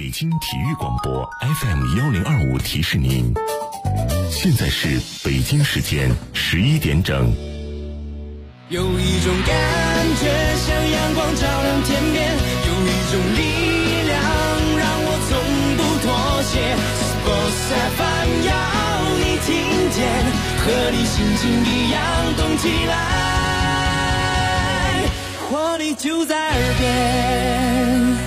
北京体育广播 FM1025提示您，现在是北京时间11点整。 有一种感觉像阳光照亮天边，有一种力量让我从不妥协。Sports FM 要你听见，和你心情一样动起来，活力就在耳边。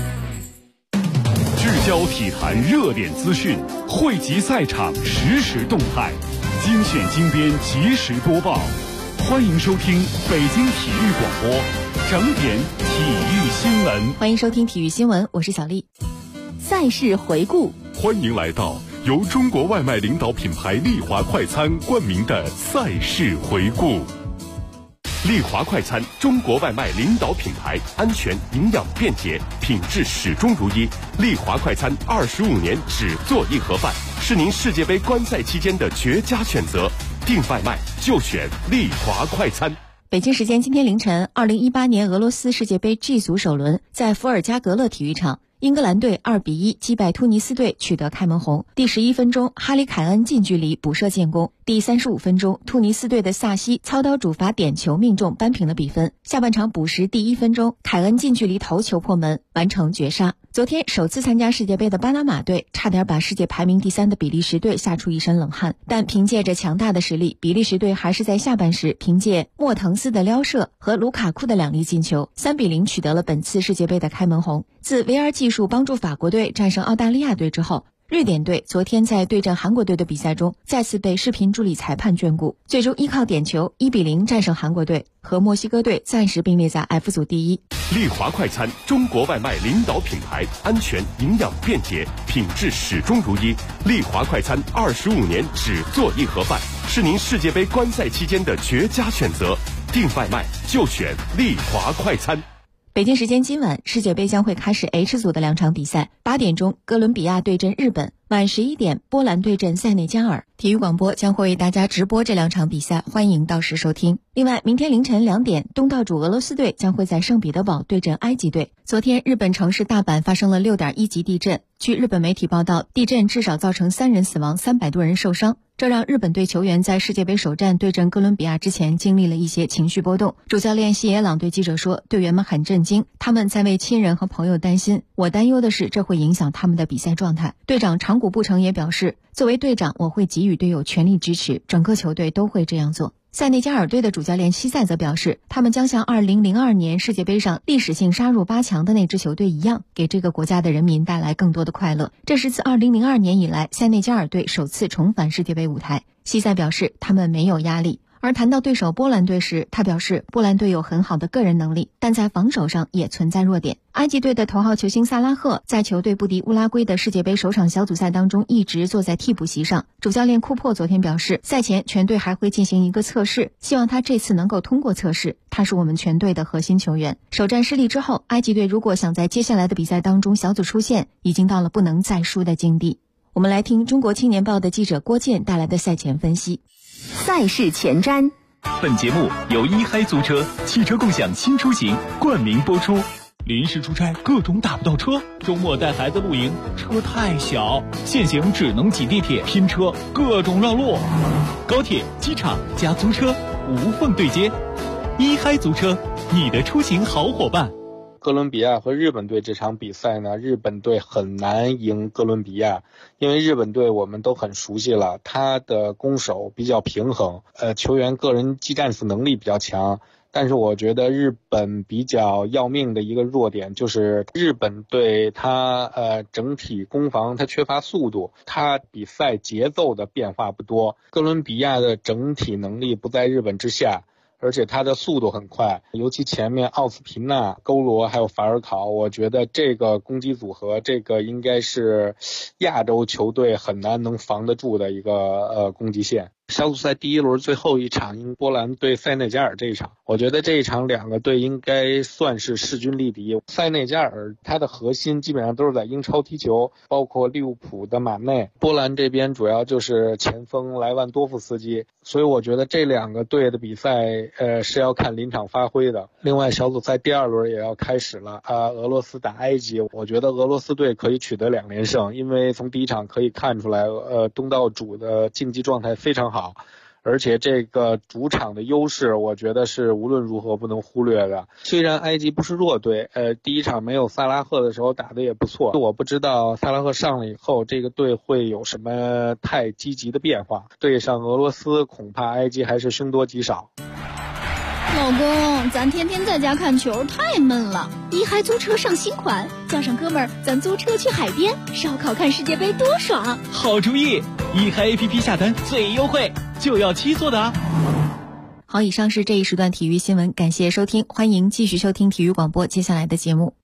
聚焦体坛热点资讯，汇集赛场实时动态，精选精编及时播报。欢迎收听北京体育广播整点体育新闻。 欢迎收听体育新闻，我是小丽。赛事回顾， 欢迎来到由中国外卖领导品牌丽华快餐冠名的赛事回顾。丽华快餐，中国外卖领导品牌，安全、营养、便捷，品质始终如一。丽华快餐25年只做一盒饭，是您世界杯观赛期间的绝佳选择。订外卖就选丽华快餐。 北京时间今天凌晨，2018年俄罗斯世界杯 G 组首轮在伏尔加格勒体育场，英格兰队2-1击败突尼斯队，取得开门红。第11分钟，哈里凯恩近距离补射建功。第35分钟，突尼斯队的萨西操刀主罚点球命中，扳平了比分。下半场补时第1分钟，凯恩近距离头球破门，完成绝杀。昨天首次参加世界杯的巴拿马队差点把世界排名第3的比利时队吓出一身冷汗，但凭借着强大的实力，比利时队还是在下半时凭借莫腾斯的撩射和卢卡库的2粒进球，3-0取得了本次世界杯的开门红。自 VR 技术帮助法国队战胜澳大利亚队之后，瑞典队昨天在对阵韩国队的比赛中再次被视频助理裁判眷顾，最终依靠点球1-0战胜韩国队，和墨西哥队暂时并列在 F 组第1。 丽华快餐，中国外卖领导品牌，安全、营养、便捷，品质始终如一。丽华快餐25年只做一盒饭，是您世界杯观赛期间的绝佳选择。订外卖就选丽华快餐。 北京时间今晚，世界杯将会开始 H 组的2场比赛。8点钟，哥伦比亚对阵日本；晚11点，波兰对阵塞内加尔。体育广播将会为大家直播这2场比赛，欢迎到时收听。另外，明天凌晨2点，东道主俄罗斯队将会在圣彼得堡对阵埃及队。昨天，日本城市大阪发生了6.1级地震。据日本媒体报道，地震至少造成3人死亡，300多人受伤。这让日本队球员在世界杯首战对阵哥伦比亚之前经历了一些情绪波动。主教练西野朗对记者说，队员们很震惊，他们在为亲人和朋友担心，我担忧的是这会影响他们的比赛状态。队长长谷部诚也表示，作为队长，我会给予队友全力支持，整个球队都会这样做。塞内加尔队的主教练西塞则表示，他们将像2002年世界杯上历史性杀入8强的那支球队一样，给这个国家的人民带来更多的快乐。这是自2002年以来，塞内加尔队首次重返世界杯舞台。西塞表示，他们没有压力。而谈到对手波兰队时，他表示，波兰队有很好的个人能力，但在防守上也存在弱点。埃及队的头号球星萨拉赫在球队不敌乌拉圭的世界杯首场小组赛当中一直坐在替补席上。主教练库珀昨天表示，赛前全队还会进行一个测试，希望他这次能够通过测试。他是我们全队的核心球员。首战失利之后，埃及队如果想在接下来的比赛当中小组出线，已经到了不能再输的境地。我们来听中国青年报的记者郭健带来的赛前分析。 赛事前瞻。 本节目由一嗨租车汽车共享新出行冠名播出。临时出差各种打不到车，周末带孩子露营车太小，限行只能挤地铁拼车，各种让路。高铁、机场加租车无缝对接，一嗨租车，你的出行好伙伴。 哥伦比亚和日本队这场比赛呢，日本队很难赢哥伦比亚，因为日本队我们都很熟悉了，他的攻守比较平衡，球员个人技战术能力比较强。但是我觉得日本比较要命的一个弱点就是日本队他整体攻防他缺乏速度，他比赛节奏的变化不多。哥伦比亚的整体能力不在日本之下，而且他的速度很快，尤其前面奥斯皮纳、勾罗还有法尔考，我觉得这个攻击组合，这个应该是亚洲球队很难能防得住的一个攻击线。 小组赛第一轮最后一场波兰对塞内加尔这一场，我觉得这一场两个队应该算是势均力敌。塞内加尔它的核心基本上都是在英超踢球，包括利物浦的马内，波兰这边主要就是前锋莱万多夫斯基，所以我觉得这两个队的比赛是要看临场发挥的。另外小组赛第二轮也要开始了俄罗斯打埃及，我觉得俄罗斯队可以取得2连胜，因为从第一场可以看出来东道主的竞技状态非常好，而且这个主场的优势我觉得是无论如何不能忽略的。虽然埃及不是弱队，第一场没有萨拉赫的时候打得也不错，我不知道萨拉赫上了以后这个队会有什么太积极的变化，对上俄罗斯恐怕埃及还是凶多吉少。 老公，咱天天在家看球太闷了，一嗨租车上新款，叫上哥们儿咱租车去海边烧烤看世界杯多爽。 好主意，一嗨 APP 下单最优惠，就要7座的啊。 好，以上是这一时段体育新闻，感谢收听，欢迎继续收听体育广播接下来的节目。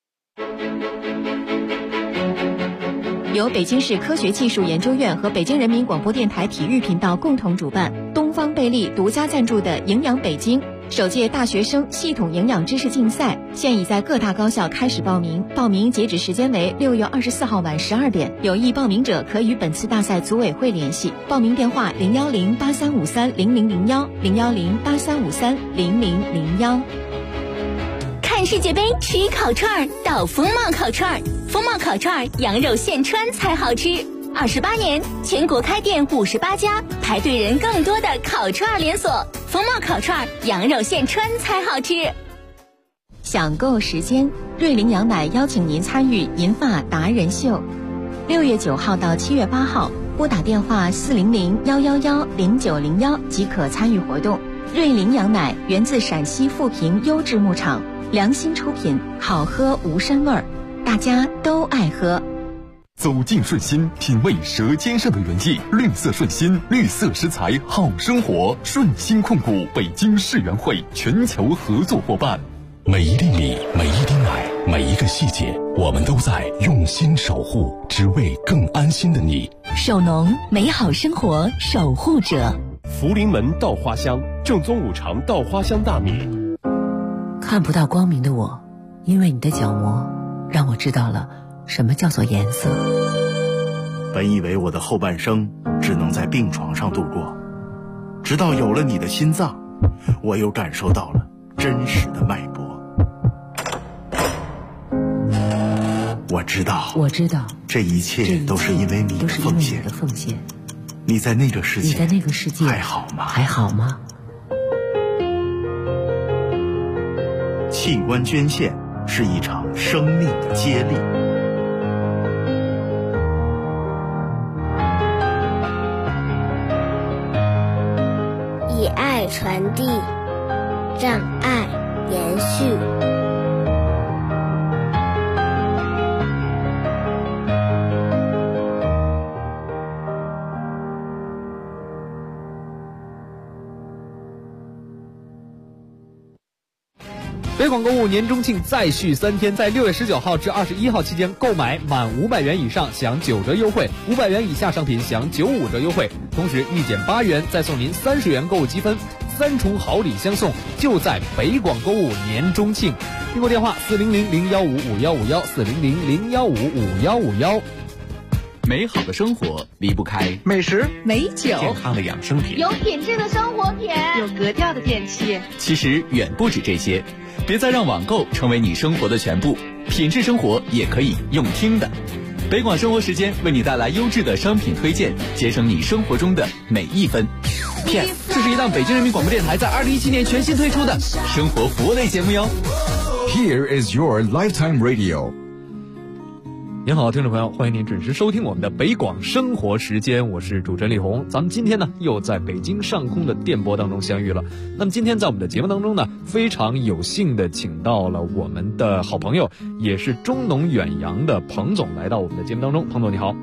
由北京市科学技术研究院和北京人民广播电台体育频道共同主办，东方贝利独家赞助的营养北京首届大学生系统营养知识竞赛现已在各大高校开始报名，报名截止时间为6月24号晚12点，有意报名者可与本次大赛组委会联系，报名电话01083530001 01083530001。 看世界杯吃烤串到风貌烤串，风貌烤串羊肉现穿才好吃。28年，全国开店58家，排队人更多的烤串连锁。风貌烤串羊肉现穿才好吃。 享购时间，瑞麟羊奶邀请您参与银发达人秀，6月9号到7月8号，拨打电话400-111-0901即可参与活动。瑞麟羊奶源自陕西富平优质牧场，良心出品，好喝无膻味儿，大家都爱喝。 走进顺心，品味舌尖上的原意。绿色顺心，绿色食材好生活。顺心控股北京市源会全球合作伙伴。每一粒米，每一滴奶，每一个细节，我们都在用心守护，只为更安心的你。 首农，美好生活守护者。 福临门稻花香，正宗5常稻花香大米。 看不到光明的我，因为你的角膜，让我知道了什么叫做颜色。 本以为我的后半生只能在病床上度过，直到有了你的心脏，我又感受到了真实的脉搏。我知道，这一切都是因为你的奉献。你在那个世界还好吗？器官捐献是一场生命的接力。 以爱传递，让爱延续。 北广购物年中庆再续3天，在6月19号至21号期间，购买满500元以上享9折优惠，500元以下商品享95折优惠，同时1减8元再送您30元购物积分，3重好礼相送，就在北广购物年中庆。订购电话400-015-5151 400-015-5151。 美好的生活离不开美食、 美酒、 健康的养生品、 有品质的生活品、 有格调的电器。 其实远不止这些，别再让网购成为你生活的全部，品质生活也可以用听的。北广生活时间为你带来优质的商品推荐，节省你生活中的每一分。 PS， 这是一档北京人民广播电台在2017年全新推出的生活服务类节目哟。 Here is your lifetime radio。 您好，听众朋友，欢迎您准时收听我们的北广生活时间，我是主持人李红。咱们今天呢又在北京上空的电波当中相遇了。那么今天在我们的节目当中呢，非常有幸的请到了我们的好朋友，也是中农远洋的彭总来到我们的节目当中。彭总你好。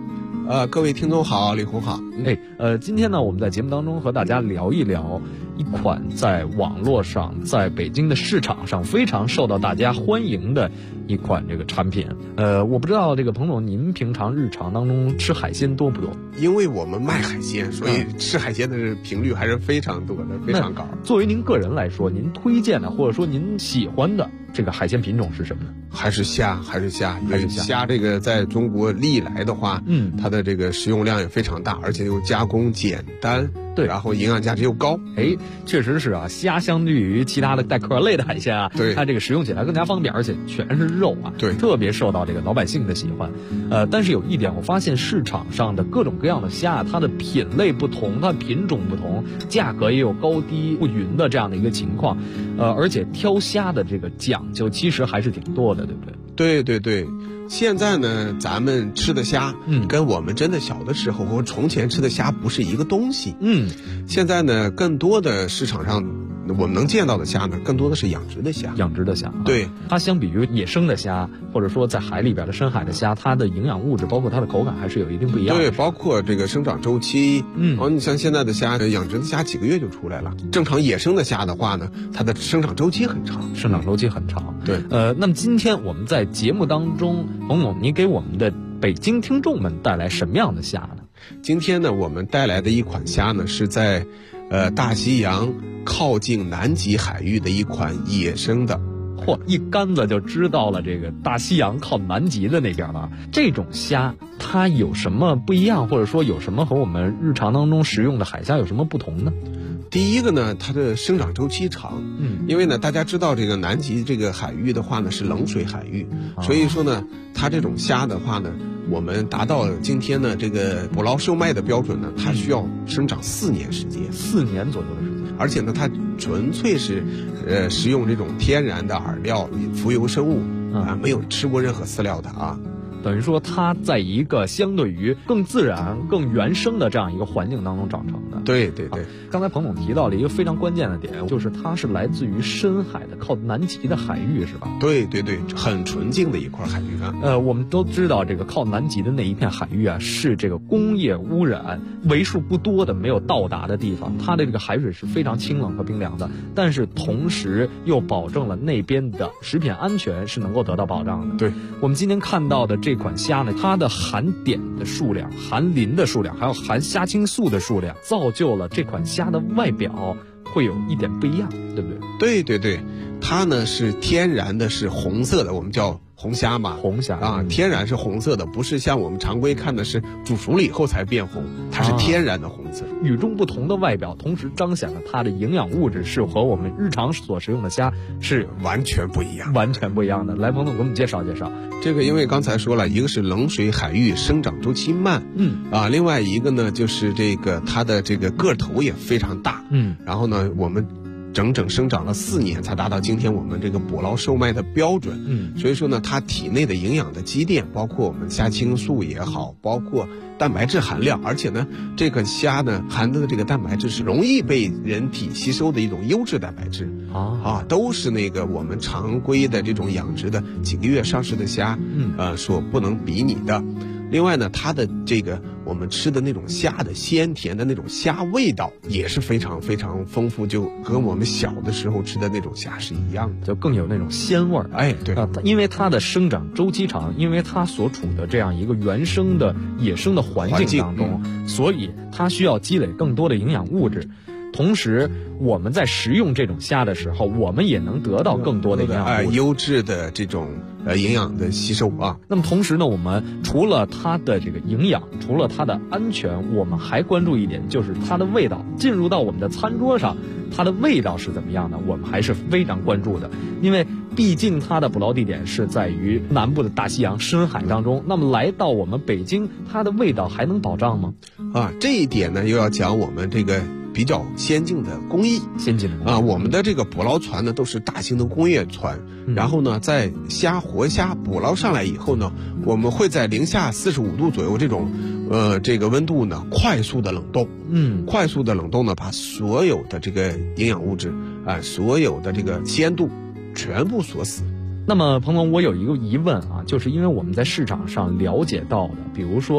各位听众好，李红好。 今天呢，我们在节目当中和大家聊一聊一款在网络上，在北京的市场上非常受到大家欢迎的一款这个产品。我不知道这个彭总，您平常日常当中吃海鲜多不多？ 因为我们卖海鲜，所以吃海鲜的频率还是非常多的，非常高。 作为您个人来说，您推荐的或者说您喜欢的这个海鲜品种是什么呢？ 还是虾。虾这个在中国历来的话，它的这个食用量也非常大，而且又加工简单， 对， 然后营养价值又高。 确实是啊，虾相对于其他的带壳类的海鲜啊， 对， 它这个食用起来更加方便，而且全是肉啊， 对， 特别受到这个老百姓的喜欢。但是有一点，我发现市场上的各种各样的虾，它的品类不同，它品种不同，价格也有高低不匀的这样的一个情况。而且挑虾的这个讲究其实还是挺多的，对不对？ 对。现在呢，咱们吃的虾，跟我们真的小的时候和从前吃的虾不是一个东西。现在呢，更多的市场上我们能见到的虾呢，更多的是养殖的虾。对， 它相比于野生的虾，或者说在海里边的深海的虾，它的营养物质包括它的口感还是有一定不一样的。 对，包括这个生长周期。你像现在的虾，养殖的虾几个月就出来了。正常野生的虾的话呢，它的生长周期很长。 对。那么今天我们在节目当中，彭总，您给我们的北京听众们带来什么样的虾呢？ 今天呢，我们带来的一款虾呢，是在大西洋靠近南极海域的一款野生的。 一竿子就知道了这个大西洋靠南极的那边了。这种虾它有什么不一样，或者说有什么和我们日常当中食用的海虾有什么不同呢？ 第一个呢，它的生长周期长。因为呢，大家知道这个南极这个海域的话呢是冷水海域，所以说呢，它这种虾的话呢，我们达到今天呢这个捕捞售卖的标准呢，它需要生长4年时间 ，4年左右的时间。 而且呢，它纯粹是食用这种天然的饵料、浮游生物没有吃过任何饲料的啊。 等于说它在一个相对于更自然、更原生的这样一个环境当中长成的。 对。 刚才彭总提到了一个非常关键的点，就是它是来自于深海的靠南极的海域，是吧？ 对，很纯净的一块海域啊。 我们都知道这个靠南极的那一片海域啊，是这个工业污染为数不多的没有到达的地方，它的这个海水是非常清冷和冰凉的，但是同时又保证了那边的食品安全是能够得到保障的。 对， 我们今天看到的这款虾呢，它的含碘的数量、含磷的数量，还有含虾青素的数量，造就了这款虾的外表会有一点不一样，对不对？对，它呢是天然的，是红色的，我们叫红虾嘛。 红虾啊，天然是红色的，不是像我们常规看的是煮熟了以后才变红，它是天然的红色。 与众不同的外表，同时彰显了它的营养物质是和我们日常所食用的虾是完全不一样的。来，彭总给我们介绍介绍。 这个因为刚才说了，一个是冷水海域，生长周期慢，另外一个呢就是这个它的这个个头也非常大，然后呢我们整整生长了4年才达到今天我们这个捕捞售卖的标准。所以说呢，它体内的营养的积淀，包括我们虾青素也好，包括蛋白质含量，而且呢，这个虾呢含的这个蛋白质是容易被人体吸收的一种优质蛋白质都是那个我们常规的这种养殖的几个月上市的虾所不能比拟的。另外呢，它的这个我们吃的那种虾的鲜甜的那种虾味道也是非常非常丰富，就和我们小的时候吃的那种虾是一样的， 就更有那种鲜味儿。 对因为它的生长周期长，因为它所处的这样一个原生的野生的环境当中，所以它需要积累更多的营养物质。同时我们在食用这种虾的时候，我们也能得到更多的营养物质， 优质的这种营养的吸收啊。 那么同时呢，我们除了它的这个营养，除了它的安全，我们还关注一点，就是它的味道。进入到我们的餐桌上，它的味道是怎么样的，我们还是非常关注的。因为毕竟它的捕捞地点是在于南部的大西洋深海当中，那么来到我们北京，它的味道还能保障吗？ 这一点呢，又要讲我们这个比较先进的工艺，我们的这个捕捞船呢都是大型的工业船，然后呢在活虾捕捞上来以后呢，我们会在零下45度左右这种这个温度呢快速的冷冻，快速的冷冻呢把所有的这个营养物质所有的这个鲜度全部锁死。 那么彭总，我有一个疑问啊，就是因为我们在市场上了解到的，比如说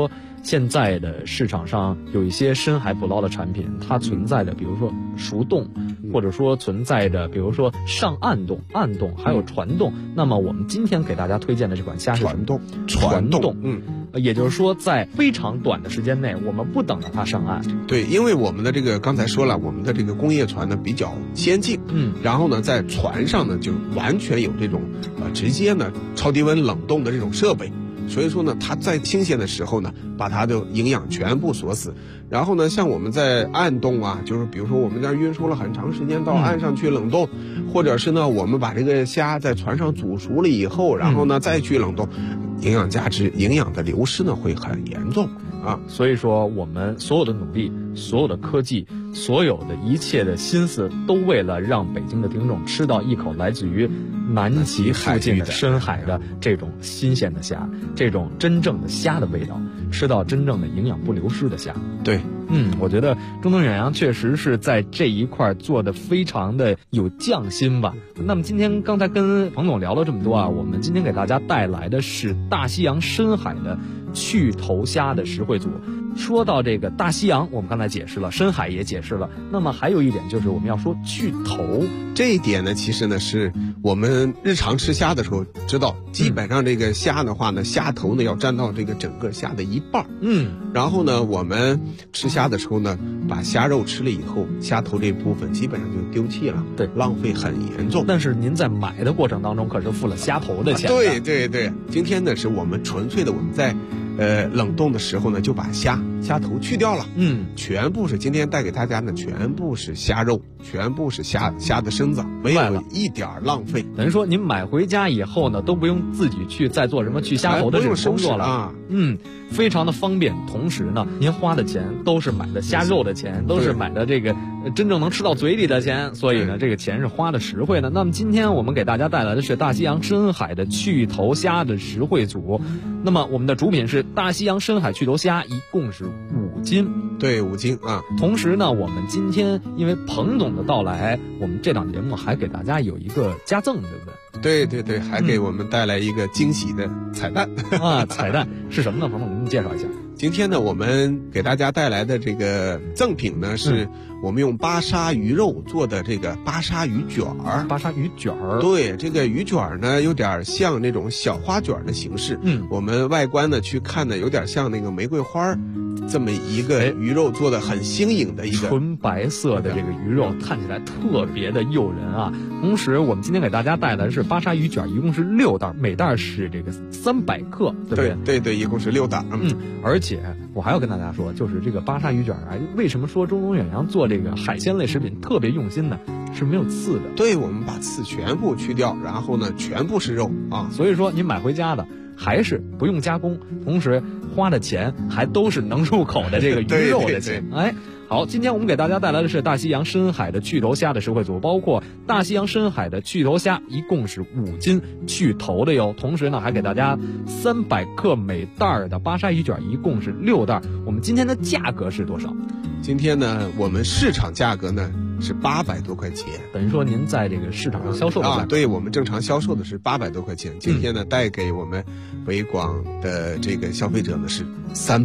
现在的市场上有一些深海捕捞的产品，它存在着比如说熟冻，或者说存在着比如说上岸冻、暗冻，还有传冻。那么我们今天给大家推荐的这款虾是传冻， 也就是说在非常短的时间内，我们不等着它上岸。 对，因为我们的这个刚才说了，我们的这个工业船呢比较先进，然后呢在船上呢就完全有这种直接呢超低温冷冻的这种设备，所以说呢它在新鲜的时候呢把它的营养全部锁死。然后呢像我们在暗冻啊，就是比如说我们这运输了很长时间到岸上去冷冻，或者是呢我们把这个虾在船上煮熟了以后，然后呢再去冷冻，营养价值、营养的流失呢会很严重啊。 所以说我们所有的努力、所有的科技、所有的一切的心思，都为了让北京的听众吃到一口来自于南极附近的深海的这种新鲜的虾，这种真正的虾的味道，吃到真正的营养不流失的虾。 对， 我觉得中东远洋确实是在这一块做的非常的有匠心吧。那么今天刚才跟彭总聊了这么多啊，我们今天给大家带来的是大西洋深海的去头虾的实惠组。说到这个大西洋，我们刚才解释了，深海也解释了，那么还有一点就是我们要说去头。 这一点呢，其实呢是我们日常吃虾的时候知道，基本上这个虾的话呢，虾头呢要占到这个整个虾的一半。然后呢，我们吃虾的时候呢，把虾肉吃了以后，虾头这部分基本上就丢弃了， 对， 浪费很严重。 但是您在买的过程当中可是付了虾头的钱。 对对对，今天呢是我们纯粹的我们在冷冻的时候呢，就把虾头去掉了，全部是今天带给大家呢，全部是虾肉，全部是虾的身子，没有一点浪费。 等于说您买回家以后呢，都不用自己去再做什么去虾头的这种工作了啊，非常的方便。同时呢，您花的钱都是买的虾肉的钱，都是买的这个真正能吃到嘴里的钱，所以呢，这个钱是花的实惠的。那么今天我们给大家带来的是大西洋深海的去头虾的实惠组。那么我们的主品是大西洋深海去头虾，一共是5斤。 对，5斤啊。 同时呢，我们今天因为彭总的到来，我们这档节目还给大家有一个加赠，对不对？ 对对对，还给我们带来一个惊喜的彩蛋彩蛋是什么呢？彭总，您介绍一下。 今天呢，我们给大家带来的这个赠品呢，是我们用巴沙鱼肉做的这个巴沙鱼卷儿。 巴沙鱼卷儿， 对，这个鱼卷儿呢，有点像那种小花卷的形式。我们外观呢去看呢，有点像那个玫瑰花这么一个鱼肉做的很新颖的一个纯白色的这个鱼肉，看起来特别的诱人啊。同时，我们今天给大家带来的是巴沙鱼卷，一共是6袋，每袋是这个300克，对不对？ 对对，一共是6袋。 而且我还要跟大家说，就是这个巴沙鱼卷啊，为什么说中东远洋做这个海鲜类食品特别用心呢？是没有刺的。 对，我们把刺全部去掉，然后呢，全部是肉啊。 所以说，您买回家的还是不用加工，同时花的钱还都是能入口的这个鱼肉的钱。 对， 好，今天我们给大家带来的是大西洋深海的去头虾的实惠组，包括大西洋深海的去头虾，一共是5斤去头的哟。同时呢，还给大家300克每袋的巴沙鱼卷，一共是6袋。我们今天的价格是多少？ 今天呢，我们市场价格呢是800多块钱， 等于说您在这个市场上销售的价格对，我们正常销售的是800多块钱。今天呢，带给我们北广的这个消费者呢是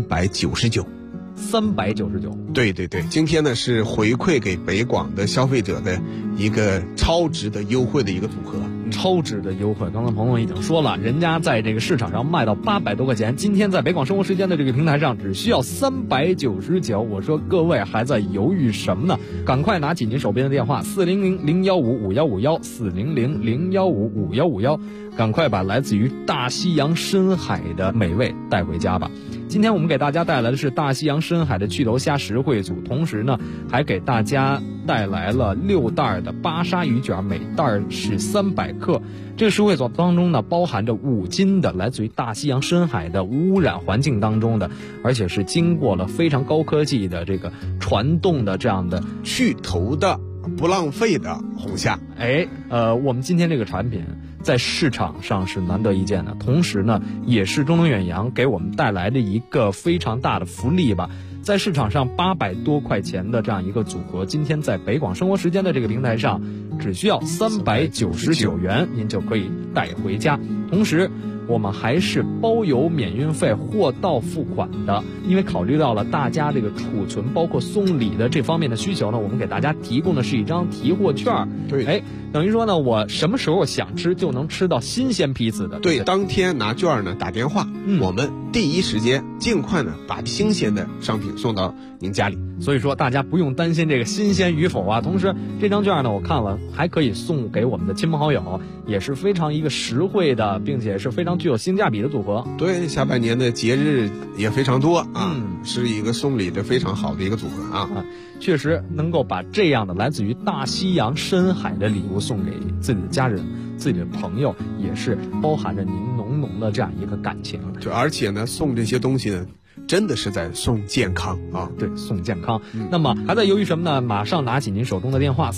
399。 399， 对对对，今天呢是回馈给北广的消费者的一个超值的优惠的一个组合。 超值的优惠，刚才彭总已经说了，人家在这个市场上卖到800多块钱，今天在北广生活时间的这个平台上只需要399。我说各位还在犹豫什么呢？赶快拿起您手边的电话400-015-5151，400-015-5151，赶快把来自于大西洋深海的美味带回家吧。今天我们给大家带来的是大西洋深海的去头虾实惠组，同时呢，还给大家带来了6袋的巴沙鱼卷，每袋是300克。这个实惠组当中呢，包含着5斤的来自于大西洋深海的无污染环境当中的，而且是经过了非常高科技的这个传动的这样的去头的不浪费的红虾。 我们今天这个产品在市场上是难得一见的，同时呢，也是中东远洋给我们带来的一个非常大的福利吧。在市场上800多块钱的这样一个组合，今天在北广生活时间的这个平台上，只需要399元，您就可以带回家。同时， 我们还是包邮免运费、货到付款的。因为考虑到了大家这个储存包括送礼的这方面的需求呢，我们给大家提供的是一张提货券。 对， 等于说呢，我什么时候想吃就能吃到新鲜批次的。 对，当天拿券呢打电话，我们第一时间尽快呢把新鲜的商品送到您家里。 所以说大家不用担心这个新鲜与否啊。同时这张券呢，我看了还可以送给我们的亲朋好友，也是非常一个实惠的，并且是非常具有性价比的组合。 对，下半年的节日也非常多啊，是一个送礼的非常好的一个组合啊。 确实能够把这样的来自于大西洋深海的礼物送给自己的家人、自己的朋友，也是包含着您浓浓的这样一个感情。 就而且呢，送这些东西呢，真的是在送健康啊！ 对，送健康。那么还在犹豫什么呢？马上拿起您手中的电话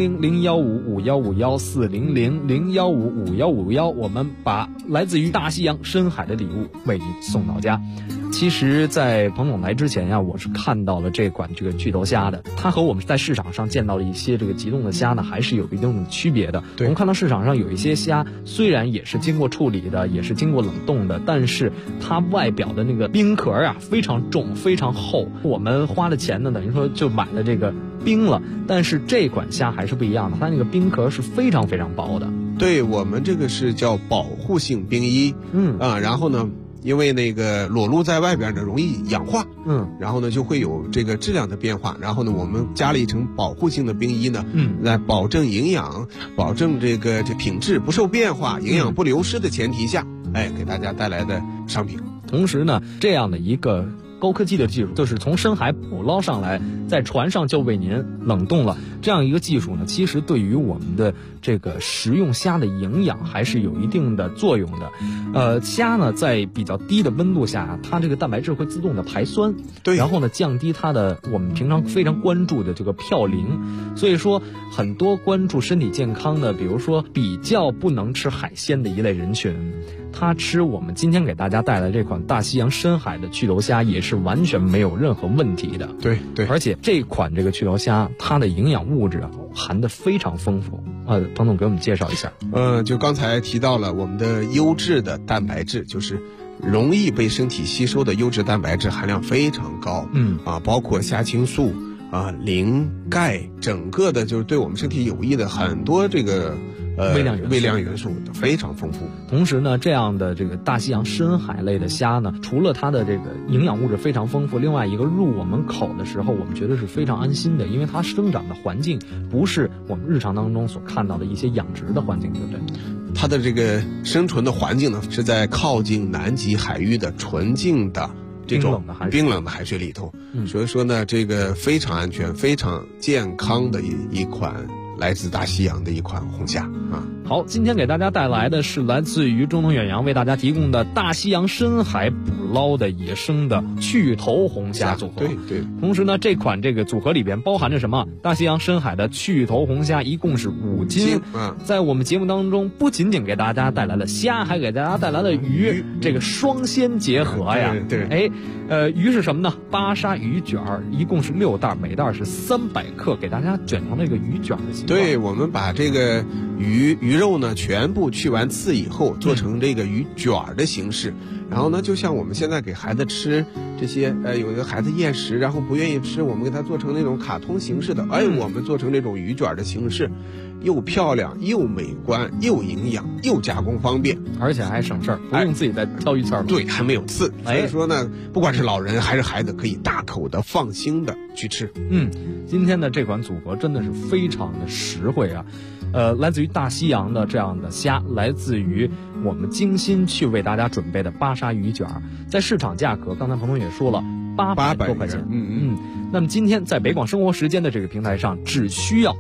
，400-015-5151，400-015-5151，我们把来自于大西洋深海的礼物为您送到家。其实在彭总来之前呀，我是看到了这款这个巨头虾的，它和我们在市场上见到的一些这个急冻的虾呢，还是有一定的区别的。我们看到市场上有一些虾，虽然也是经过处理的，也是经过冷冻的，但是它外表的那个冰壳啊非常重、非常厚，我们花了钱呢，等于说就买了这个冰了。但是这款虾还是不一样的，它那个冰壳是非常非常薄的。 对，我们这个是叫保护性冰衣，然后呢，因为那个裸露在外边呢容易氧化，然后呢就会有这个质量的变化，然后呢我们加了一层保护性的冰衣呢，来保证营养、保证这品质不受变化、营养不流失的前提下，给大家带来的商品。 同时呢，这样的一个高科技的技术，就是从深海捕捞上来，在船上就为您冷冻了，这样一个技术呢，其实对于我们的这个食用虾的营养还是有一定的作用的。虾呢在比较低的温度下，它这个蛋白质会自动的排酸， 对， 然后呢降低它的我们平常非常关注的这个嘌呤。所以说很多关注身体健康的，比如说比较不能吃海鲜的一类人群，他吃我们今天给大家带来这款大西洋深海的巨头虾也是完全没有任何问题的。 对， 而且这款这个巨头虾它的营养物质含得非常丰富。彭总给我们介绍一下。 就刚才提到了我们的优质的蛋白质，就是容易被身体吸收的优质蛋白质含量非常高。包括虾青素磷、钙，整个的就是对我们身体有益的很多这个微量元素非常丰富。 同时呢，这样的这个大西洋深海类的虾呢，除了它的这个营养物质非常丰富，另外一个入我们口的时候，我们觉得是非常安心的，因为它生长的环境不是我们日常当中所看到的一些养殖的环境，对不对？ 它的这个生存的环境呢，是在靠近南极海域的纯净的这种冰冷的海水里头，所以说呢，这个非常安全、非常健康的一款来自大西洋的一款红虾啊。 好，今天给大家带来的是来自于中东远洋为大家提供的大西洋深海捕捞的野生的去头红虾组合。 对。 同时呢，这款这个组合里边包含着什么？大西洋深海的去头红虾一共是5斤。在我们节目当中，不仅仅给大家带来了虾，还给大家带来了鱼，这个双鲜结合呀。 对。 鱼是什么呢？巴沙鱼卷一共是6袋，每袋是300克，给大家卷成那个鱼卷的形状。 对，我们把这个鱼肉呢全部去完刺以后，做成这个鱼卷的形式。然后呢，就像我们现在给孩子吃这些，有的孩子厌食，然后不愿意吃，我们给他做成那种卡通形式的，我们做成这种鱼卷的形式，又漂亮又美观又营养又加工方便， 而且还省事儿，不用自己再挑鱼刺儿。 对，还没有刺，所以说呢，不管是老人还是孩子，可以大口的放心的去吃。 今天的这款组合真的是非常的实惠啊。来自于大西洋的这样的虾，来自于我们精心去为大家准备的巴沙鱼卷，在市场价格，刚才彭总也说了，800多块钱。那么今天在北广生活时间的这个平台上，只需要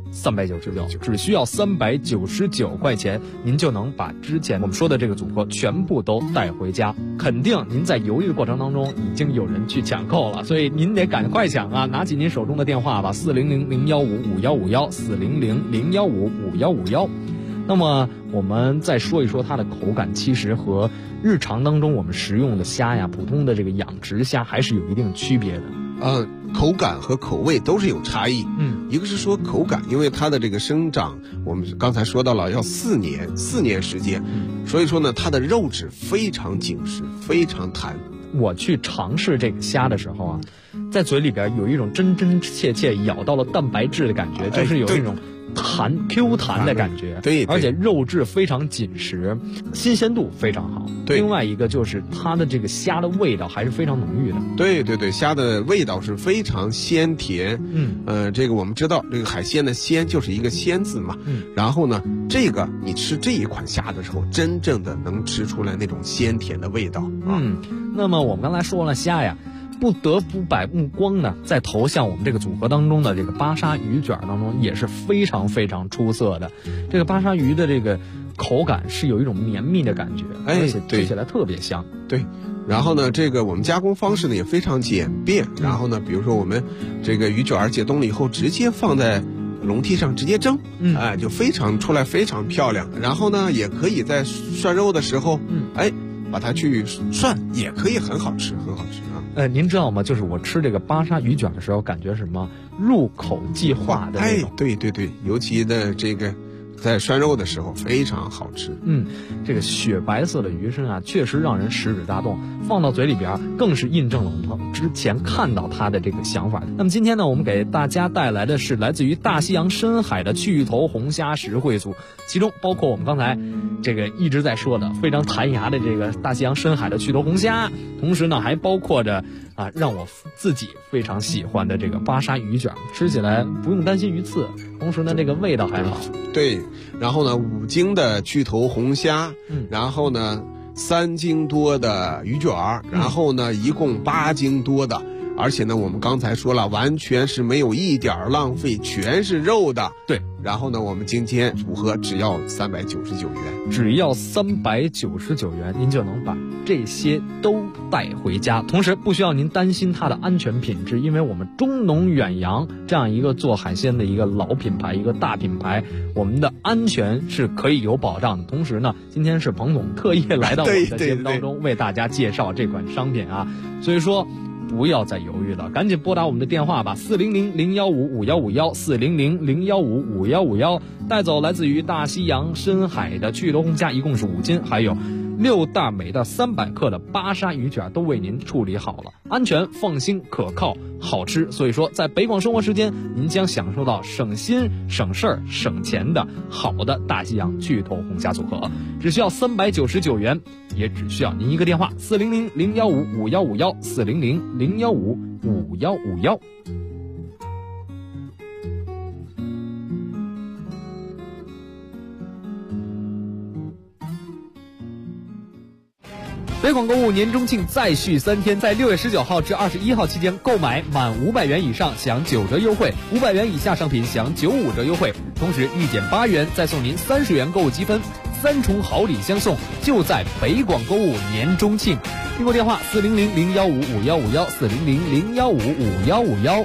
399块钱，您就能把之前我们说的这个组合全部都带回家。肯定您在犹豫的过程当中，已经有人去抢购了，所以您得赶快抢啊！拿起您手中的电话吧，400-015-5151，400-015-5151。那么我们再说一说它的口感，其实和日常当中我们食用的虾呀，普通的这个养殖虾还是有一定区别的。 口感和口味都是有差异。一个是说口感，因为它的这个生长，我们刚才说到了要4年时间，所以说呢，它的肉质非常紧实，非常弹。 我去尝试这个虾的时候啊，在嘴里边有一种真真切切咬到了蛋白质的感觉，就是有一种Q 弹的感觉， 对， 而且肉质非常紧实，新鲜度非常好。 对， 另外一个就是它的这个虾的味道还是非常浓郁的。 对，虾的味道是非常鲜甜。这个我们知道，这个海鲜的鲜就是一个鲜字嘛。然后呢，这个你吃这一款虾的时候，真正的能吃出来那种鲜甜的味道啊。 那么我们刚才说了虾呀，不得不把目光呢再投向我们这个组合当中的这个巴沙鱼卷当中，也是非常非常出色的。这个巴沙鱼的这个口感是有一种绵密的感觉，而且吃起来特别香。 对，然后呢，这个我们加工方式呢也非常简便。然后呢，比如说我们这个鱼卷解冻了以后，直接放在笼屉上直接蒸，就出来非常漂亮。然后呢，也可以在涮肉的时候，把它去涮，也可以很好吃啊。 您知道吗？就是我吃这个巴沙鱼卷的时候，感觉什么入口即化的那种。 对，尤其的这个在涮肉的时候非常好吃。 这个雪白色的鱼身啊，确实让人食指大动，放到嘴里边更是印证了我们之前看到它的这个想法。那么今天呢，我们给大家带来的是来自于大西洋深海的去头红虾实惠组，其中包括我们刚才这个一直在说的非常弹牙的这个大西洋深海的去头红虾，同时呢还包括着让我自己非常喜欢的这个巴沙鱼卷，吃起来不用担心鱼刺，同时呢这个味道还好。 对，然后呢5斤的去头红虾，然后呢3斤多的鱼卷，然后呢一共8斤多的，而且呢我们刚才说了，完全是没有一点浪费，全是肉的。 对， 然后呢我们今天组合只要399元， 只要399元，您就能把这些都带回家，同时不需要您担心它的安全品质，因为我们中农远洋这样一个做海鲜的一个老品牌，一个大品牌，我们的安全是可以有保障的。同时呢，今天是彭总特意来到我们的节目当中为大家介绍这款商品啊，所以说不要再犹豫了，赶紧拨打我们的电话吧，400-015-5151，400-015-5151，带走来自于大西洋深海的去头红虾，一共是5斤，还有6大美的300克的巴沙鱼卷都为您处理好了，安全、放心、可靠、好吃。所以说，在北广生活时间，您将享受到省心、省事儿、省钱的好的大西洋去头红虾组合，只需要399元，也只需要您一个电话，400-015-5151，400-015-5151。北广购物年中庆再续3天，在6月19号至21号期间，购买满500元以上享9折优惠，500元以下商品享95折优惠，同时立减8元再送您30元购物积分，3重好礼相送，就在北广购物年中庆。订购电话400-015-5151，400-015-5151。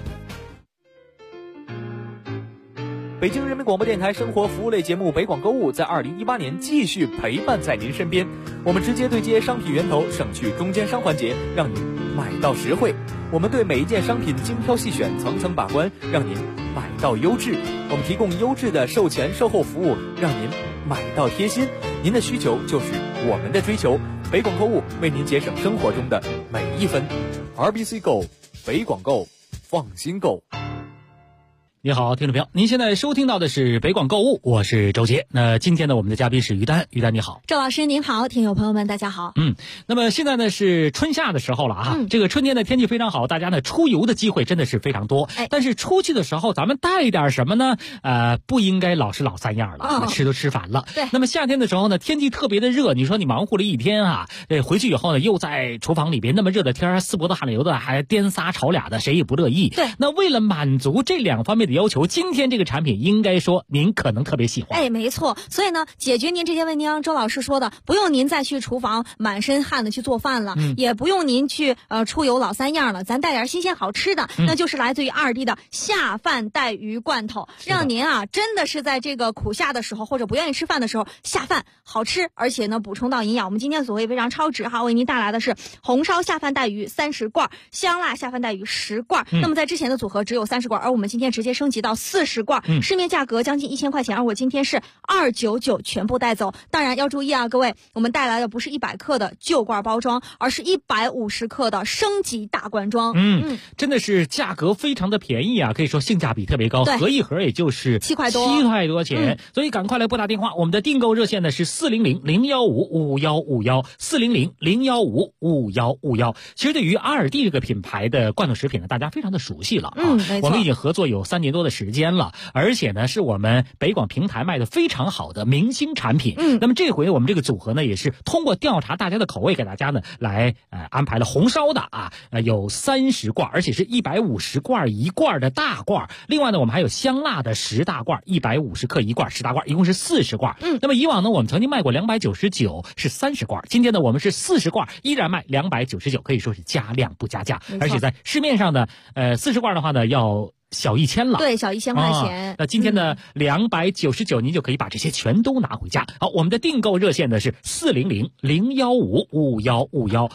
北京人民广播电台生活服务类节目北广购物在2018年继续陪伴在您身边，我们直接对接商品源头，省去中间商环节，让您买到实惠。我们对每一件商品精挑细选，层层把关，让您买到优质。我们提供优质的售前售后服务，让您买到贴心。您的需求就是我们的追求，北广购物为您节省生活中的每一分。RBC Go， 北广购，放心购。 你好，听众朋友，您现在收听到的是北广购物，我是周杰。那今天呢，我们的嘉宾是于丹，于丹你好。 周老师您好，听友朋友们大家好。 那么现在呢是春夏的时候了啊，这个春天的天气非常好，大家呢出游的机会真的是非常多。但是出去的时候咱们带一点什么呢？不应该老是老三样了，吃都吃烦了。 对。 那么夏天的时候呢，天气特别的热，你说你忙活了一天啊，回去以后呢又在厨房里边那么热的天，四脖子汗流的，还颠仨炒俩的，谁也不乐意。 对。 那为了满足这2方面的要求，今天这个产品应该说您可能特别喜欢。 哎，没错。所以呢，解决您这些问题，让周老师说的，不用您再去厨房满身汗的去做饭了，也不用您去出油老三样了，咱带点新鲜好吃的，那就是来自于2D 的下饭带鱼罐头，让您啊真的是在这个苦夏的时候或者不愿意吃饭的时候下饭好吃，而且呢补充到营养。我们今天组合也非常超值哈，为您带来的是红烧下饭带鱼30罐，香辣下饭带鱼10罐。那么在之前的组合只有30罐，而我们今天直接升级到40罐，市面价格将近1000块钱，而我今天是299全部带走。当然要注意啊，各位，我们带来的不是100克的旧罐包装，而是150克的升级大罐装。 真的是价格非常的便宜啊，可以说性价比特别高，合一盒也就是 7块多钱，所以赶快来拨打电话，我们的订购热线呢是400-015-5151 400-015-5151。其实对于阿尔蒂这个品牌的罐头食品呢，大家非常的熟悉了啊，我们已经合作有3年多的时间了，而且呢是我们北广平台卖的非常好的明星产品。那么这回我们这个组合呢，也是通过调查大家的口味，给大家呢来安排了红烧的有30罐，而且是150罐1罐的大罐。另外呢，我们还有香辣的10大罐，150克1罐10大罐，一共是40罐。那么以往呢，我们曾经卖过299，是30罐。今天呢，我们是40罐，依然卖299，可以说是加量不加价。而且在市面上呢，40罐的话呢要小1000了， 对，小1000块钱。 那今天呢，299您就可以把这些全都拿回家。好，我们的订购热线呢是400-015-5151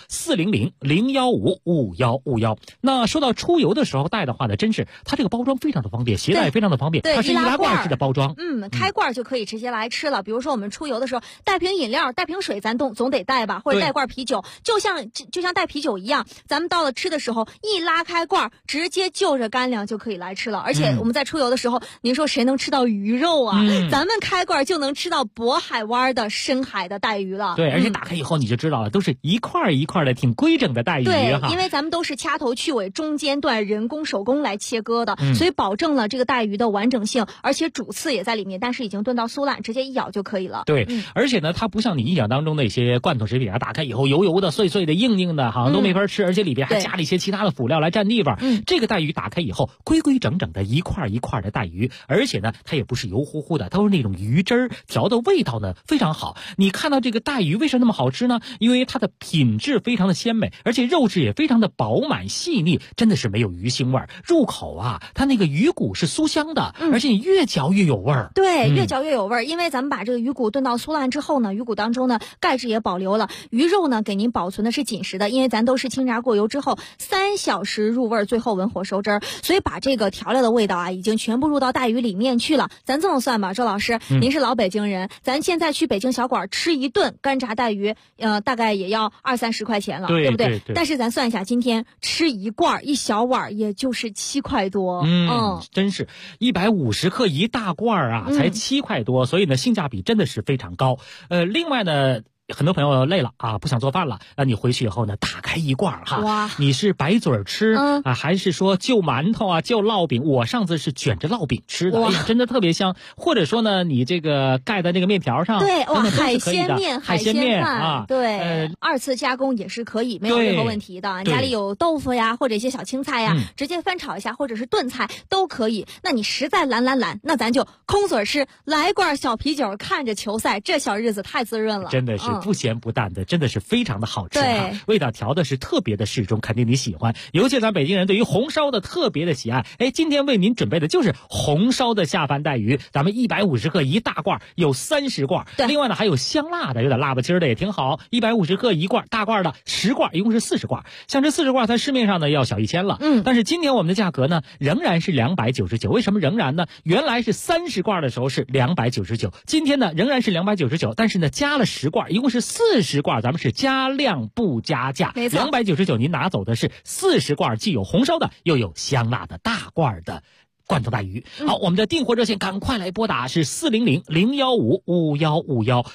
400-015-5151。那说到出游的时候带的话呢，真是它这个包装非常的方便，携带非常的方便，它是易拉罐式的包装。 开罐就可以直接来吃了。比如说我们出游的时候带瓶饮料、带瓶水，咱总得带吧，或者带罐啤酒，就像带啤酒一样，咱们到了吃的时候一拉开罐，直接就着干粮就可以来吃了。而且我们在出游的时候，您说谁能吃到鱼肉啊？咱们开罐就能吃到渤海湾的深海的带鱼了。 对，而且打开以后你就知道了，都是一块一块的挺规整的带鱼。 对，因为咱们都是掐头去尾，中间段人工手工来切割的，所以保证了这个带鱼的完整性，而且主刺也在里面，但是已经炖到酥烂，直接一咬就可以了。 对，而且呢，它不像你印象当中的一些罐头食品打开以后油油的、碎碎的、硬硬的，好像都没法吃，而且里边还加了一些其他的辅料来占地方。这个带鱼打开以后，规规整整的一块一块的带鱼，而且呢，它也不是油乎乎的，它是那种鱼汁儿，调的味道呢非常好。你看到这个带鱼为什么那么好吃呢？因为它的品质非常的鲜美，而且肉质也非常的饱满细腻，真的是没有鱼腥味儿。入口它那个鱼骨是酥香的，而且你越嚼越有味儿。 对，越嚼越有味儿，因为咱们把这个鱼骨炖到酥烂之后呢，鱼骨当中呢钙质也保留了，鱼肉呢给您保存的是紧实的，因为咱都是清炸过油之后3小时入味，最后文火收汁儿，所以把这个调料的味道已经全部入到带鱼里面去了。咱这么算吧，周老师，您是老北京人，咱现在去北京小馆吃一顿干炸带鱼，大概也要20-30块钱了，对不对？但是咱算一下，今天吃一罐一小碗也就是7块多， 真是150克一大罐才7块多，所以呢性价比真的是非常高。另外呢，很多朋友累了不想做饭了，那你回去以后呢，打开一罐你是白嘴吃还是说就馒头就烙饼？我上次是卷着烙饼吃的，真的特别香。或者说呢，你这个盖在这个面条上， 对， 海鲜面、 海鲜面对，2次加工也是可以，没有任何问题的。家里有豆腐呀，或者一些小青菜呀，直接翻炒一下，或者是炖菜都可以。那你实在懒，那咱就空嘴吃，来罐小啤酒，看着球赛，这小日子太滋润了， 真的是不咸不淡的，真的是非常的好吃味道调的是特别的适中，肯定你喜欢。尤其咱北京人对于红烧的特别的喜爱。今天为您准备的就是红烧的下饭带鱼，咱们150克一大罐，有30罐。另外呢还有香辣的，有点辣不筋的也挺好，150克一罐，大罐的10罐，一共是40罐。像这40罐在市面上呢要小1000了，但是今天我们的价格呢仍然是299。为什么仍然呢？原来是30罐的时候是299，今天呢仍然是299，但是呢加了10罐，一共是40罐，咱们是加量不加价。 没错 ，299您拿走的是40罐，既有红烧的又有香辣的大罐的罐头带鱼。好，我们的订货热线赶快来拨打，是400-015-5151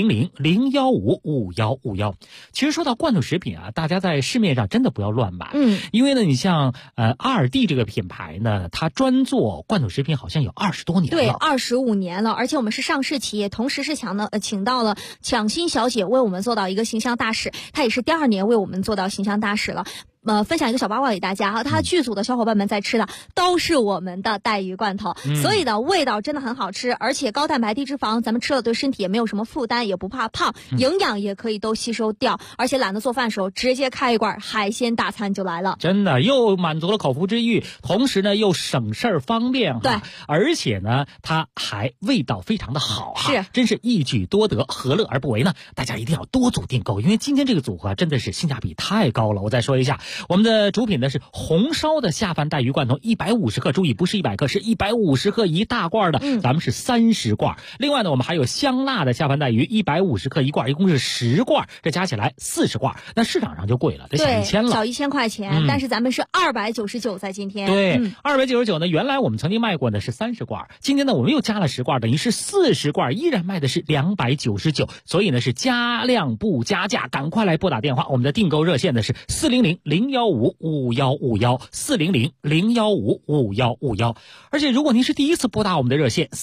400-015-5151。其实说到罐头食品大家在市面上真的不要乱买，因为呢你像阿尔蒂这个品牌呢，它专做罐头食品好像有20多年了， 对，25年了，而且我们是上市企业，同时是请到了抢心小姐为我们做到一个形象大使，她也是第2年为我们做到形象大使了。 分享一个小八卦给大家哈，他剧组的小伙伴们在吃的都是我们的带鱼罐头，所以呢味道真的很好吃，而且高蛋白低脂肪，咱们吃了对身体也没有什么负担，也不怕胖，营养也可以都吸收掉，而且懒得做饭的时候直接开一罐海鲜大餐就来了， 真的又满足了口腹之欲，同时呢又省事儿方便， 对， 而且呢它还味道非常的好啊， 是， 真是一举多得，何乐而不为呢？大家一定要多组订购，因为今天这个组合真的是性价比太高了。我再说一下，我们的主品呢是红烧的下饭带鱼罐头150克，注意不是100克，是150克一大罐的，咱们是30罐。另外呢，我们还有香辣的下饭带鱼150克一罐，一共是10罐，这加起来40罐。那市场上就贵了，得小1000了， 小1000块钱，但是咱们是299，在今天。 对，299呢，原来我们曾经卖过的是30罐，今天呢我们又加了10罐，等于是40罐，依然卖的是299，所以呢是加量不加价，赶快来拨打电话，我们的订购热线呢是400-015-5151，400-015-5151。而且如果您是第一次拨打我们的热线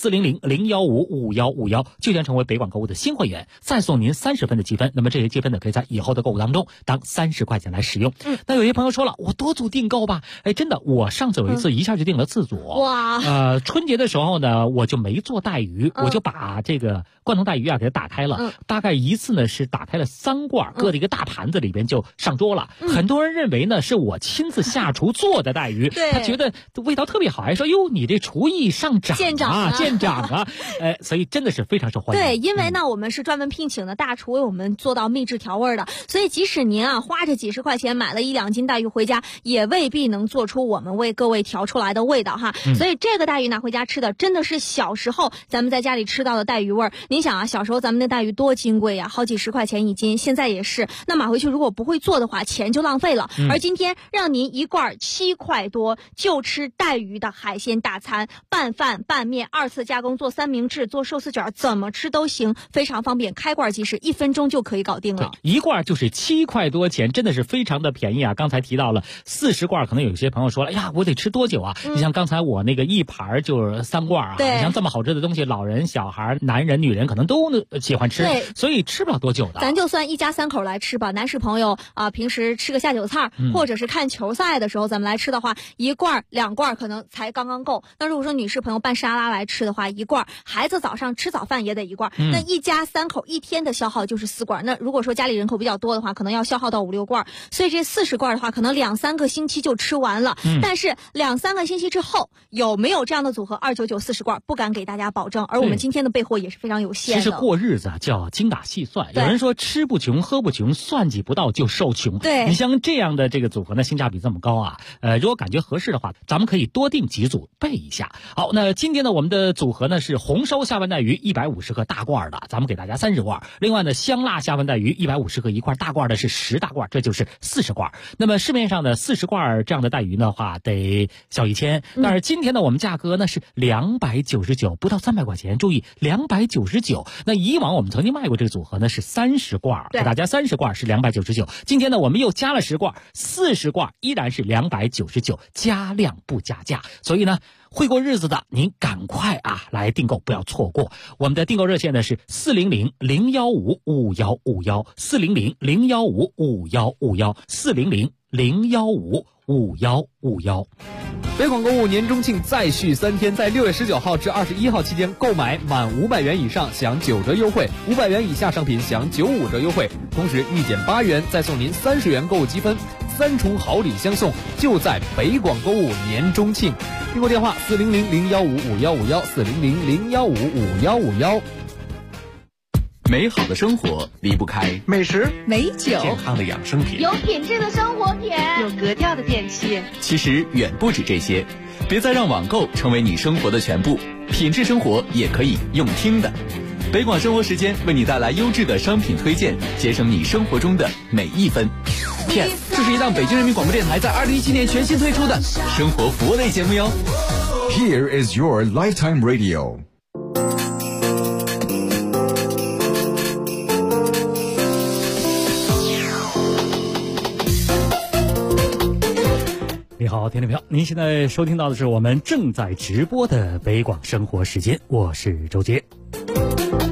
400-015-5151，就将成为北广购物的新会员，再送您30分的积分，那么这些积分呢可以在以后的购物当中当30块钱来使用。那有些朋友说了，我多组订购吧，真的，我上次有一次一下就订了4组， 哇， 春节的时候呢我就没做带鱼，我就把这个罐头带鱼啊给它打开了，大概一次呢是打开了3罐，搁在一个大盘子里边就上桌了。很多人认为呢是我亲自下厨做的带鱼，他觉得味道特别好，还说哟你这厨艺上涨啊，见长啊，所以真的是非常受欢迎。 对，因为呢我们是专门聘请的大厨为我们做到秘制调味的，所以即使您啊花着几十块钱买了1-2斤带鱼回家，也未必能做出我们为各位调出来的味道哈。所以这个带鱼拿回家吃的真的是小时候咱们在家里吃到的带鱼味儿。您想啊，小时候咱们的带鱼多金贵呀，好几十块钱一斤，现在也是。那买回去如果不会做的话，钱就浪费了。而今天让您一罐7块多就吃带鱼的海鲜大餐，拌饭拌面2次加工，做三明治做寿司卷，怎么吃都行，非常方便，开罐即食，1分钟就可以搞定了。 一罐就是7块多钱，真的是非常的便宜啊。刚才提到了40罐，可能有些朋友说了，哎呀我得吃多久啊，你像刚才我那个一盘就是3罐啊，你像这么好吃的东西，老人小孩男人女人可能都喜欢吃，所以吃不了多久的。 咱就算一家3口来吃吧，男士朋友啊，平时吃个下酒菜，或者是看球赛的时候咱们来吃的话，1罐2罐可能才刚刚够。那如果说女士朋友拌沙拉来吃的话，1罐，孩子早上吃早饭也得1罐，那一家3口1天的消耗就是4罐。那如果说家里人口比较多的话，可能要消耗到5-6罐，所以这40罐的话可能2-3个星期就吃完了。但是2-3个星期之后有没有这样的组合299 40罐，不敢给大家保证，而我们今天的备货也是非常有限的。 其实过日子叫精打细算，有人说吃不穷喝不穷，算计不到就受穷。 对， 你像这样的这个组合呢，性价比这么高啊，如果感觉合适的话，咱们可以多订几组备一下。好，那今天呢我们的组合呢是红烧下饭带鱼150克大罐的，咱们给大家30罐。另外呢香辣下饭带鱼150克一块，大罐的是10大罐，这就是40罐。那么市面上的40罐这样的带鱼的话得小1000，但是今天呢我们价格呢是299，不到300块钱，注意299。那以往我们曾经卖过这个组合呢是30罐，给大家30罐是299，今天呢我们又加了10罐，40罐依然是299，加量不加价。所以呢会过日子的您赶快啊来订购，不要错过。我们的订购热线呢是400-015-5151， 400-015-5151， 400-015-5151。 北广购物年中庆再续3天，在6月19号至21号期间购买满500元以上享9折优惠，500元以下商品享95折优惠，同时预减8元再送您30元购物积分，3重好礼相送，就在北广购物年中庆。订购电话400-015-5151， 400-015-5151。 美好的生活离不开美食、 美酒、 健康的养生品、 有品质的生活品、 有格调的电器。 其实远不止这些，别再让网购成为你生活的全部，品质生活也可以用听的。北广生活时间为你带来优质的商品推荐，节省你生活中的每一分。Yes， 这是一档北京人民广播电台在2017年全新推出的生活服务类节目哟。 Here is your lifetime radio。 你好，听众朋友，您现在收听到的是我们正在直播的北广生活时间，我是周杰。目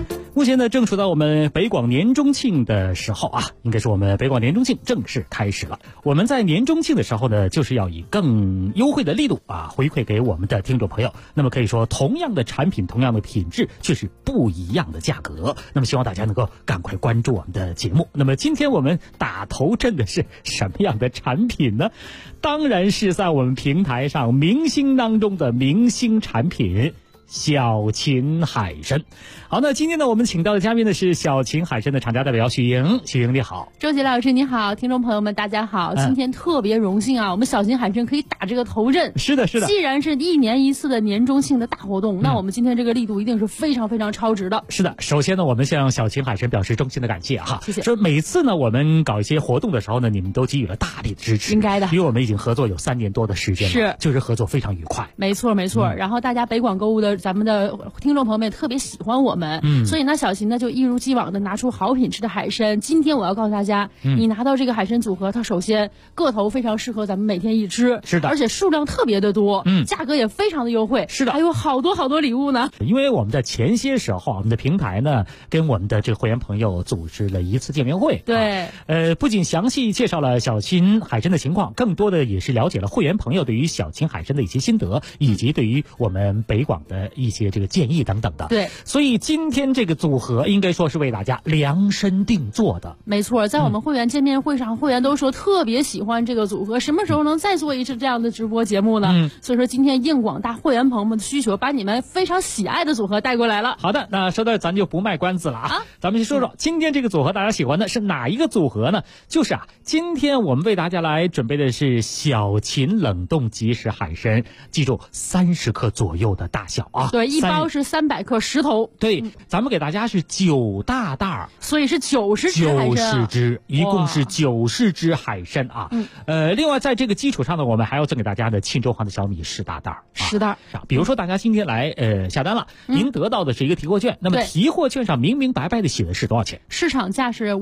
目前呢，正处到我们北广年中庆的时候啊，应该是我们北广年中庆正式开始了。我们在年中庆的时候呢，就是要以更优惠的力度啊，回馈给我们的听众朋友。那么可以说，同样的产品，同样的品质，却是不一样的价格。那么希望大家能够赶快关注我们的节目。那么今天我们打头阵的是什么样的产品呢？当然是在我们平台上明星当中的明星产品。小秦海参。好，那今天呢，我们请到的嘉宾呢是小秦海参的厂家代表许莹。许莹你好。 周杰老师你好，听众朋友们大家好。今天特别荣幸啊，我们小秦海参可以打这个头阵。 是的，是的。 既然是1年1次的年中庆的大活动，那我们今天这个力度一定是非常非常超值的。 是的，首先呢，我们向小秦海参表示衷心的感谢哈。 谢谢。 说每次呢，我们搞一些活动的时候呢，你们都给予了大力的支持。 应该的。 因为我们已经合作有3年多的时间了， 是， 就是合作非常愉快。 没错，没错。然后大家北广购物的咱们的听众朋友们也特别喜欢我们，所以呢，小秦呢就一如既往的拿出好品质的海参。今天我要告诉大家，你拿到这个海参组合，它首先个头非常适合咱们每天一吃， 是的， 而且数量特别的多，价格也非常的优惠， 是的， 还有好多好多礼物呢。 因为我们在前些时候，我们的平台呢跟我们的这个会员朋友组织了一次见面会， 对， 不仅详细介绍了小秦海参的情况，更多的也是了解了会员朋友对于小秦海参的一些心得，以及对于我们北广的一些这个建议等等的。 对， 所以今天这个组合应该说是为大家量身定做的。 没错，在我们会员见面会上，会员都说特别喜欢这个组合，什么时候能再做一次这样的直播节目呢？所以说今天应广大会员朋友们的需求，把你们非常喜爱的组合带过来了。 好的，那说到咱就不卖关子了啊，咱们就说说今天这个组合大家喜欢的是哪一个组合呢？就是今天我们为大家来准备的是小秦冷冻即食海参，记住30克左右的大小啊。 对，一包是300克10头。 对，咱们给大家是9大袋， 所以是90只海参。 90只，一共是90只海参啊。另外在这个基础上呢，我们还要赠给大家的庆州黄的小米10大袋 ，10袋。 比如说大家今天来下单了，您得到的是一个提货券，那么提货券上明明白白的写的是多少钱？ 市场价是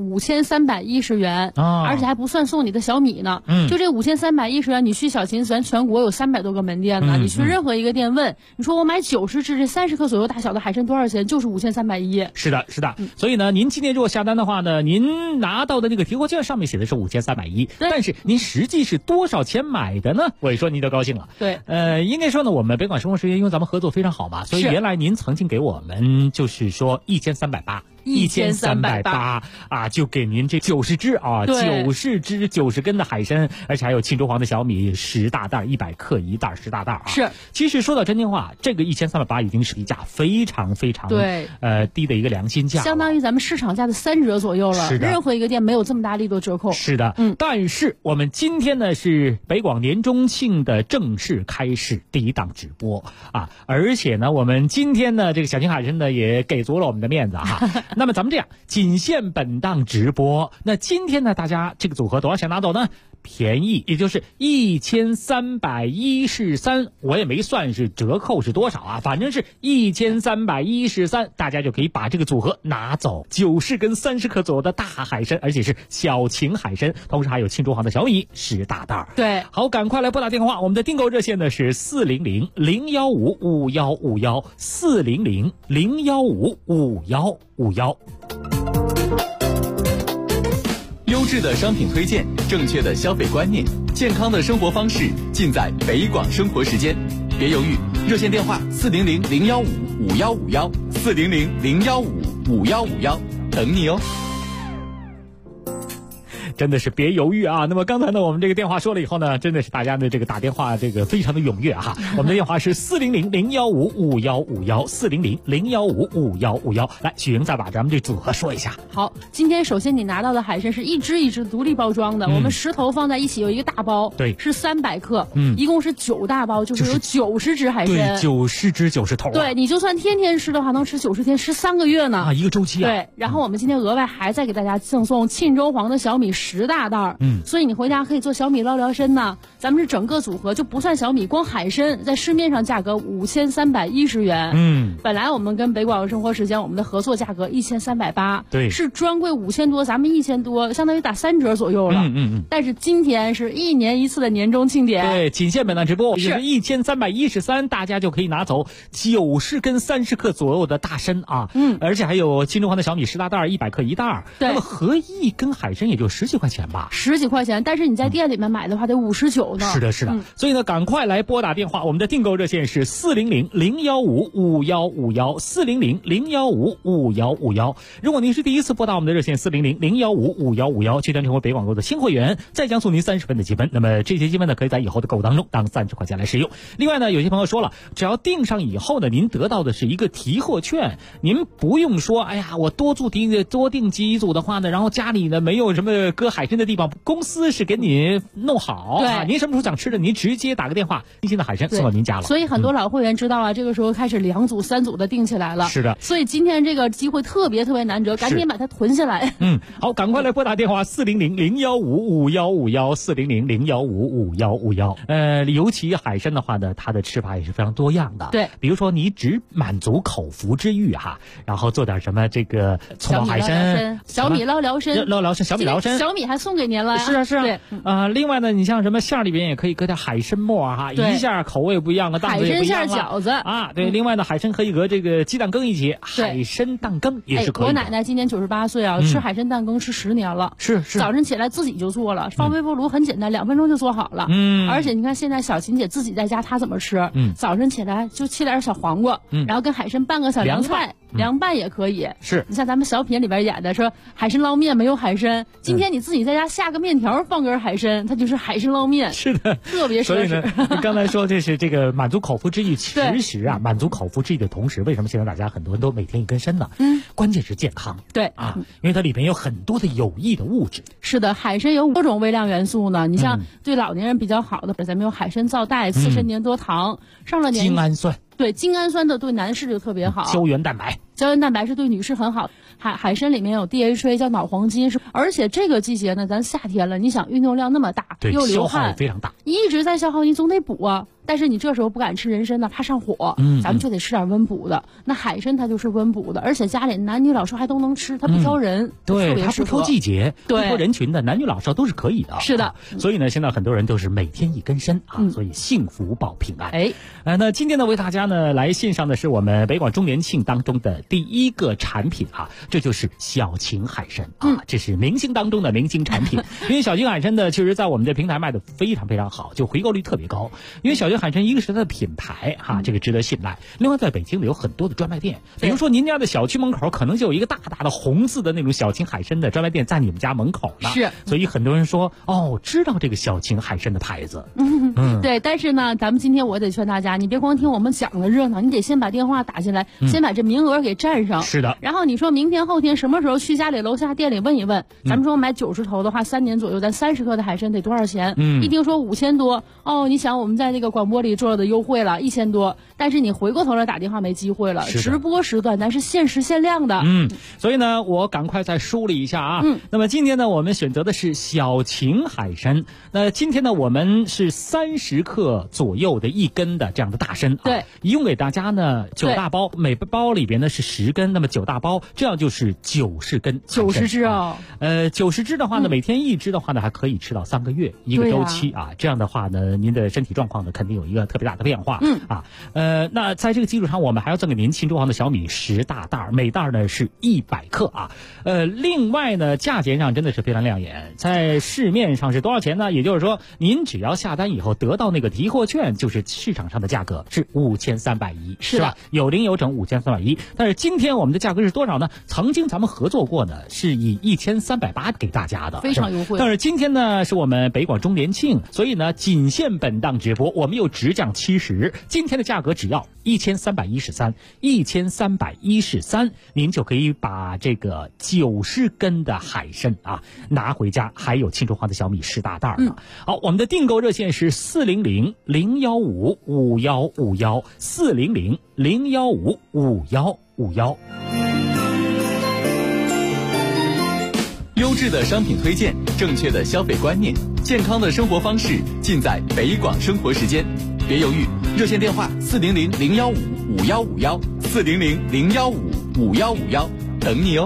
5310元，而且还不算送你的小米呢。就这5310元，你去小秦咱全国有300多个门店呢，你去任何一个店问，你说我买90只这30克左右大小的海参多少钱？就是5310。 是的，是的。所以呢，您今天如果下单的话呢，您拿到的那个提货券上面写的是5310，但是您实际是多少钱买的呢？我一说您就高兴了。 对， 应该说呢，我们北广生活实验因为咱们合作非常好嘛，所以原来您曾经给我们就是说1380啊，就给您这90只啊，90只90根的海参，而且还有庆州黄的小米10大袋，100克一袋，10大袋啊。 是， 其实说到真心话，这个1380已经是一价非常非常低的一个良心价， 相当于咱们市场价的3折左右了。 是的， 任何一个店没有这么大力度折扣。 是的，但是我们今天呢是北广年中庆的正式开始第一档直播啊，而且呢我们今天呢这个小秦海参呢也给足了我们的面子哈。那么咱们这样，仅限本档直播。那今天呢，大家这个组合多少钱拿走呢？便宜，也就是1313，我也没算是折扣是多少啊，反正是1313，大家就可以把这个组合拿走，90根30克左右的大海参，而且是小秦海参，同时还有庆州黄的小米10大袋。 对， 好，赶快来拨打电话，我们的订购热线呢是400-015-5151，400-015-5151。 优质的商品推荐，正确的消费观念，健康的生活方式，尽在北广生活时间。别犹豫，热线电话400-015-5151，400-015-5151，等你哦。 真的是别犹豫啊！那么刚才呢，我们这个电话说了以后呢，真的是大家的这个打电话这个非常的踊跃哈。我们的电话是400-015-5151，400-015-5151。来，许莹再把咱们这组合说一下。 好，今天首先你拿到的海参是一只一只独立包装的，我们10头放在一起有一个大包， 对， 是300克，一共是9大包，就是有90只海参， 对，90只90头。 对，你就算天天吃的话，能吃90天，吃3个月呢啊，一个周期啊。 对，然后我们今天额外还再给大家赠送庆州黄的小米10 10大袋，所以你回家可以做小米捞聊参呢。咱们是整个组合就不算小米，光海参在市面上价格5310元。本来我们跟北广生活时间我们的合作价格1380， 对， 是专柜5000多，咱们1000多，相当于打3折左右了。但是今天是1年1次的年终庆典， 对，仅限本档直播，是1313，大家就可以拿走90根30克左右的大参啊。而且还有新中华的小米10大袋100克1袋，那么合一根海参也就10几块钱吧 ，10几块钱，但是你在店里面买的话得59呢。 是的，是的。所以呢，赶快来拨打电话，我们的订购热线是400-015-5151，400-015-5151。如果您是第一次拨打我们的热线400-015-5151，即将成为北广购的新会员，再将送您30分的积分。那么这些积分呢，可以在以后的购物当中当30块钱来使用。另外呢，有些朋友说了，只要订上以后呢，您得到的是一个提货券，您不用说，哎呀，我多订几组的话呢，然后家里呢没有什么搁海参的地方，公司是给你弄好啊。您什么时候想吃的，您直接打个电话，新鲜的海参送到您家了。 所以很多老会员知道啊，这个时候开始2组3组的订起来了。 是的， 所以今天这个机会特别难得，赶紧把它囤下来。 好，赶快来拨打电话400-015-5151，400-015-5151。尤其海参的话呢，它的吃法也是非常多样的。 对， 比如说你只满足口腹之欲哈，然后做点什么这个葱爆海参、 小米捞聊参、 小米捞参， 小米还送给您了呀。 是啊。对，另外呢，你像什么馅里边也可以搁点海参沫哈，一下口味不一样，档次也不一样了。 海参馅饺子啊，对。另外呢，海参可以和这个鸡蛋羹一起，海参蛋羹也是可以的。 我奶奶今年98岁啊，吃海参蛋羹吃10年了。 是。 早晨起来自己就做了，放微波炉很简单，2分钟就做好了。而且你看现在小琴姐自己在家，她怎么吃？早晨起来就切点小黄瓜，然后跟海参拌个小凉菜，凉拌也可以。 是。 你像咱们小品里边演的说海参捞面没有海参，今天你自己在家下个面条，放根海参，它就是海参捞面。 是的， 特别所以呢，你刚才说这是这个满足口腹之欲，其实啊，满足口腹之欲的同时，为什么现在大家很多人都每天一根参呢？关键是健康。 对啊，因为它里面有很多的有益的物质。 是的，海参有多种微量元素呢。你像对老年人比较好的，咱们有海参皂苷、刺参粘多糖，上了年精氨酸。 对，精氨酸的对男士就特别好。 胶原蛋白是对女士很好。海参里面有 DHA 叫脑黄金，而且这个季节呢，咱夏天了，你想运动量那么大，又流汗， 消耗也非常大， 一直在消耗，你总得补啊。但是你这时候不敢吃人参呢，怕上火，咱们就得吃点温补的。那海参它就是温补的，而且家里男女老少还都能吃，它不挑人， 对，它不挑季节，不挑人群的，男女老少都是可以的。 是的， 所以呢，现在很多人都是每天一根参啊，所以幸福保平安。那今天呢，为大家呢来献上的是我们北广周年庆当中的第一个产品啊，这就是小秦海参啊，这是明星当中的明星产品。因为小秦海参呢，其实在我们的平台卖的非常非常好，就回购率特别高。因为小秦海参一个是它的品牌哈，这个值得信赖。另外，在北京呢有很多的专卖店，比如说您家的小区门口可能就有一个大大的红字的那种小秦海参的专卖店在你们家门口呢。 是， 所以很多人说知道这个小秦海参的牌子。 对，但是呢，咱们今天我得劝大家，你别光听我们讲的热闹，你得先把电话打进来，先把这名额给占上。 是的。 然后你说明天后天什么时候去家里楼下店里问一问，咱们说买90头的话，3年左右，咱30克的海参得多少钱？一听说5000多，你想我们在那个广播里做的优惠了1000多，但是你回过头来打电话没机会了。直播时段咱是限时限量的。 所以呢，我赶快再梳理一下啊。那么今天呢，我们选择的是小秦海参。那今天呢，我们是30克左右的1根的这样的大参。 对， 一共给大家呢9大包，每包里边呢是10根，那么9大包，这样就是90根。 90只哦。 90只的话呢，每天1只的话呢，还可以吃到3个月一个周期啊。这样的话呢，您的身体状况呢，肯定有一个特别大的变化。那在这个基础上，我们还要赠给您新中华的小米10大袋，每袋呢是100克啊。另外呢，价钱上真的是非常亮眼，在市面上是多少钱呢？也就是说，您只要下单以后得到那个提货券，就是市场上的价格是5310，是吧？有零有整5310。但是今天我们的价格是多少呢？曾经咱们合作过呢，是以1380给大家的， 非常优惠。 但是今天呢，是我们北广周年庆，所以呢，仅限本档直播，我们又直降70，今天的价格只要1313，您就可以把这个90根的海参啊拿回家，还有新中华的小米10大袋呢。好，我们的订购热线是400-015-5151，400-015-5151。 优质的商品推荐，正确的消费观念，健康的生活方式，尽在北广生活时间。别犹豫，热线电话400-015-5151，400-015-5151，等你哦。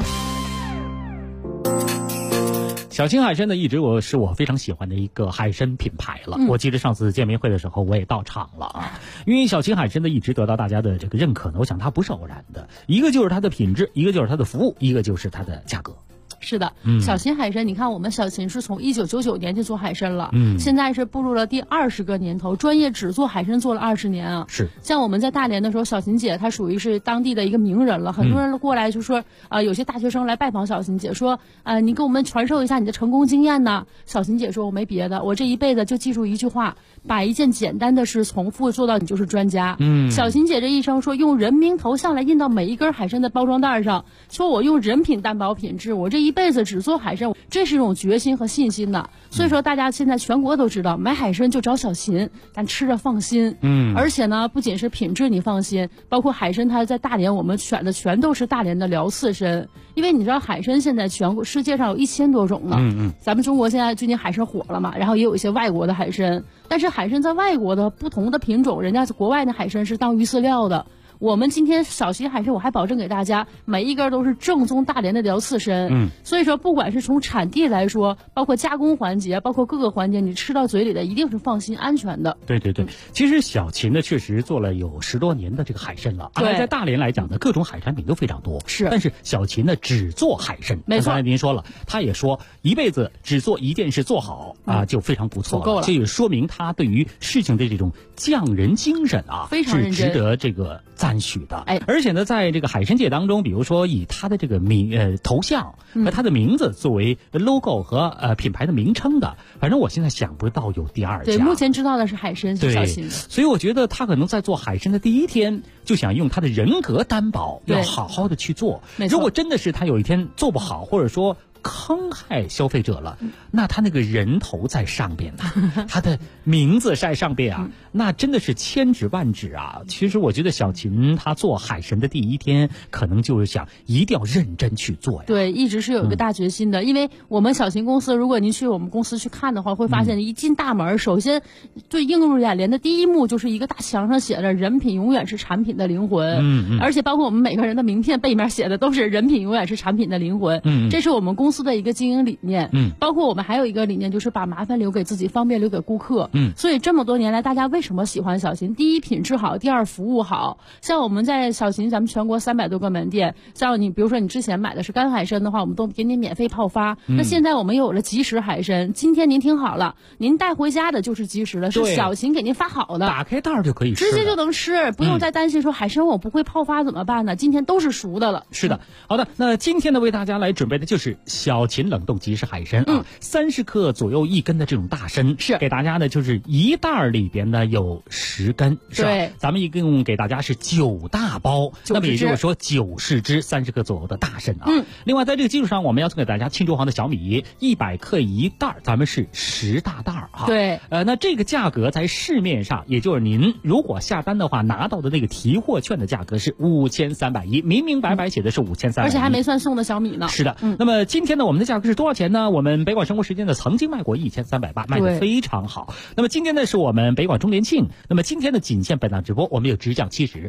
小秦海参呢，一直是我非常喜欢的一个海参品牌了。我记得上次见面会的时候，我也到场了啊。因为小秦海参呢，一直得到大家的这个认可呢，我想它不是偶然的，一个就是它的品质，一个就是它的服务，一个就是它的价格。 是的，小秦海参，你看我们小秦是从1999年就做海参了，现在是步入了第20个年头，专业只做海参做了20年啊。 是， 像我们在大连的时候，小秦姐她属于是当地的一个名人了，很多人过来就说，有些大学生来拜访小秦姐，说，你给我们传授一下你的成功经验呢。小秦姐说，我没别的，我这一辈子就记住一句话，把一件简单的事重复做到你就是专家。小秦姐这一生说，用人名头像来印到每一根海参的包装袋上，说我用人品担保品质，我这一辈子只做海参，这是一种决心和信心的。所以说大家现在全国都知道，买海参就找小秦，咱吃着放心。而且呢，不仅是品质你放心，包括海参它在大连我们选的全都是大连的辽刺参，因为你知道海参现在全国世界上有1000多种了。咱们中国现在最近海参火了嘛，然后也有一些外国的海参，但是海参在外国的不同的品种，人家国外的海参是当鱼饲料的。我们今天小秦海参，我还保证给大家每一根都是正宗大连的辽刺参。所以说不管是从产地来说，包括加工环节，包括各个环节，你吃到嘴里的一定是放心安全的。 对对对，其实小秦呢确实做了有10多年的这个海参了。在大连来讲呢，各种海产品都非常多。 是， 但是小秦呢只做海参。 没错， 刚才您说了，他也说一辈子只做一件事做好就非常不错了。这也说明他对于事情的这种匠人精神非常认真， 是值得这个赞许的。而且呢，在这个海参界当中，比如说以他的这个头像和他的名字作为 logo 和品牌的名称的，反正我现在想不到有第二家。 对，目前知道的是海参是小秦的。 所以我觉得他可能在做海参的第一天就想用他的人格担保，要好好的去做。如果真的是他有一天做不好，或者说坑害消费者了，那他那个人头在上边呢，他的名字在上边啊，那真的是千指万指啊。其实我觉得小秦他做海参的第一天，可能就是想一定要认真去做呀。 对，一直是有一个大决心的。因为我们小秦公司，如果您去我们公司去看的话，会发现一进大门，首先最映入眼帘的第一幕就是一个大墙上写着"人品永远是产品的灵魂"。而且包括我们每个人的名片背面写的都是"人品永远是产品的灵魂"。这是我们公司的一个经营理念。包括我们还有一个理念，就是把麻烦留给自己，方便留给顾客。所以这么多年来，大家为什么喜欢小秦？第一，品质好；第二，服务好。像我们在小秦，咱们全国300多个门店，像你比如说你之前买的是干海参的话，我们都给你免费泡发。那现在我们有了即食海参，今天您听好了，您带回家的就是即食的，是小秦给您发好的， 打开袋就可以吃， 直接就能吃，不用再担心说海参我不会泡发怎么办呢？今天都是熟的了。 是的，好的，那今天呢为大家来准备的就是小秦冷冻即食海参30克左右1根的这种大参， 是给大家呢就是一袋里边呢有10根，是吧？ 对， 咱们一共给大家是9大包，那么也就是说90只30克左右的大参啊。另外在这个基础上，我们要送给大家庆州行的小米100克1袋，咱们是10大袋啊。 对， 那这个价格在市面上，也就是您如果下单的话拿到的那个提货券的价格是5310，明明白白写的是5310， 而且还没算送的小米呢。 是的，那么今天呢我们的价格是多少钱呢？我们北广生活时间呢曾经卖过1380，卖得非常好。那么今天呢是我们北广周年庆，那么今天的仅限本档直播，我们有直降70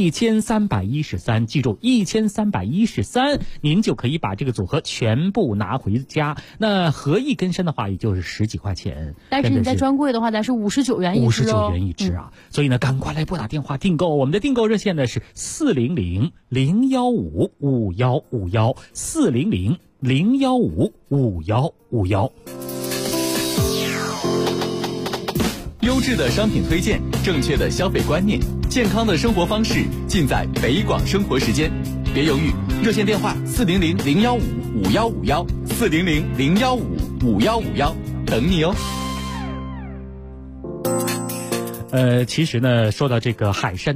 1313，记住1313，您就可以把这个组合全部拿回家。那合1根参的话，也就是10几块钱。 但是你在专柜的话，咱是59元一只 ，59元一只啊。所以呢，赶快来拨打电话订购，我们的订购热线呢是400-015-5151，400-015-5151。 优质的商品推荐，正确的消费观念，健康的生活方式，尽在北广生活时间。别犹豫，热线电话400-015-5151，400-015-5151，等你哦。 其实呢，说到这个海参呐，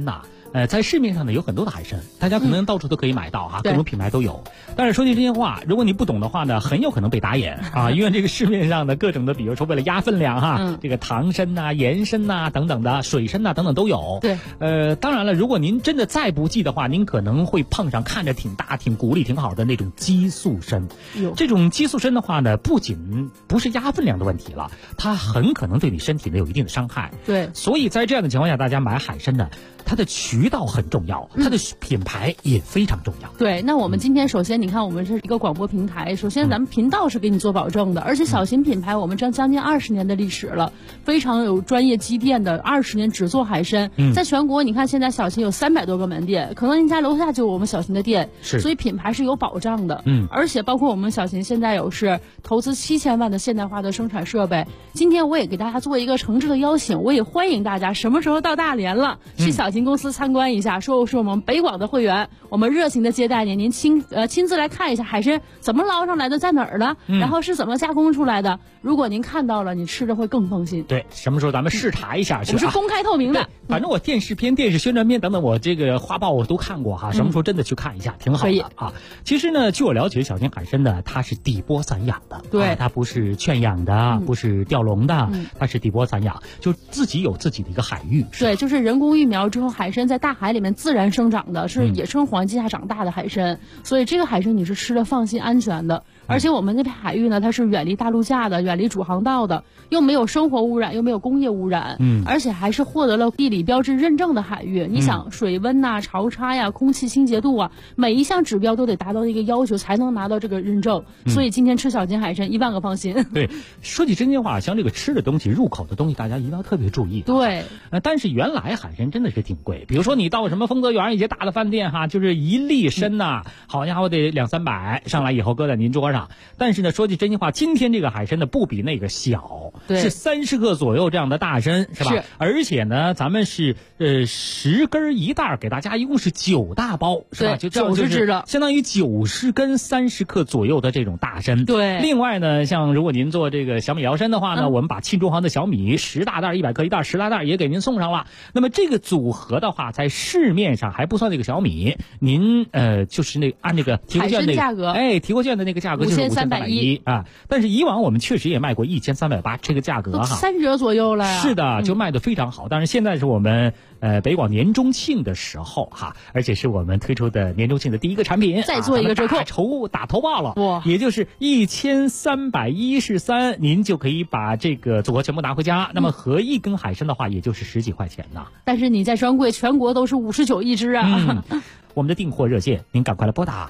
在市面上呢有很多的海参，大家可能到处都可以买到哈，各种品牌都有。但是说句真心话，如果你不懂的话呢，很有可能被打眼啊，因为这个市面上的各种的，比如说为了压分量哈，这个糖参呐、盐参呐等等的，水参呐等等都有。 对， 当然了，如果您真的再不济的话，您可能会碰上看着挺大、挺骨力挺好的那种激素参。这种激素参的话呢，不仅不是压分量的问题了，它很可能对你身体呢有一定的伤害。 对， 所以在这样的情况下，大家买海参呢，它的渠道很重要，它的品牌也非常重要。 对，那我们今天首先你看，我们是一个广播平台，首先咱们频道是给你做保证的，而且小型品牌我们将近20年的历史了，非常有专业积淀的，20年只做海参，在全国你看现在小型有300多个门店，可能您家楼下就有我们小型的店，所以品牌是有保障的。而且包括我们小型现在有是投资7000万的现代化的生产设备。今天我也给大家做一个诚挚的邀请，我也欢迎大家什么时候到大连了，去小型公司参观一下，说是我们北广的会员，我们热情的接待您，您亲自来看一下海参怎么捞上来的，在哪儿的，然后是怎么加工出来的。如果您看到了，你吃着会更放心。 对，什么时候咱们视察一下去？ 我们是公开透明的。 反正我电视片、电视宣传片等等，我这个画报我都看过哈。什么时候真的去看一下，挺好的啊。其实呢，据我了解，小型海参呢，它是底波散养的， 对， 它不是圈养的，不是钓笼的，它是底波散养，就自己有自己的一个海域。 对，就是人工育苗之后，海参在大海里面自然生长的，是野生环境下长大的海参，所以这个海参你是吃的放心安全的。而且我们那片海域呢，它是远离大陆架的，远离主航道的，又没有生活污染，又没有工业污染，而且还是获得了地理标志认证的海域。你想水温呐、潮差呀、空气清洁度啊，每一项指标都得达到一个要求才能拿到这个认证。所以今天吃小型海参1万个放心。 对，说起真心话，像这个吃的东西、入口的东西，大家一定要特别注意。 对， 但是原来海参真的是挺贵，比如说你到什么丰泽园一些大的饭店哈，就是一粒参呐，好家伙得200-300，上来以后搁在您桌上。但是呢，说句真心话，今天这个海参呢不比那个小，是30克左右这样的大参，是吧？是。而且呢，咱们是10根1袋，给大家一共是9大包，是吧？就 90只的， 相当于90根30克左右的这种大参。 对。 另外呢，像如果您做这个小米辽参的话呢，我们把沁中航的小米10大袋100克1袋10大袋也给您送上了。那么这个组合的话，在市面上还不算那个小米，您就是那按这个提货券的价格， 提货券的那个价格就是5310啊。但是以往我们确实也卖过1380，这个价格哈 3折左右了呀。 是的，就卖得非常好。但是现在是我们北广年中庆的时候哈，而且是我们推出的年中庆的第一个产品， 再做一个折扣， 打头报了，哇，也就是1313，您就可以把这个组合全部拿回家。那么合一根海参的话，也就是10几块钱呢。 但是你在专柜全国都是59一只啊。 我们的订货热线，您赶快来拨打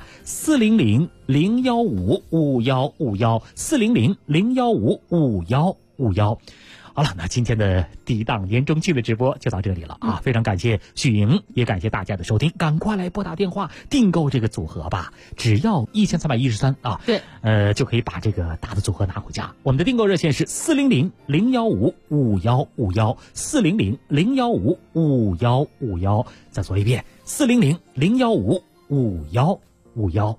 400-015-5151，400-015-5151。好了，那今天的第一档年中庆的直播就到这里了啊！非常感谢许莹，也感谢大家的收听，赶快来拨打电话订购这个组合吧，只要1313啊！ 对， 就可以把这个大的组合拿回家。我们的订购热线是400-015-5151，400-015-5151。再说一遍，400-015-5151。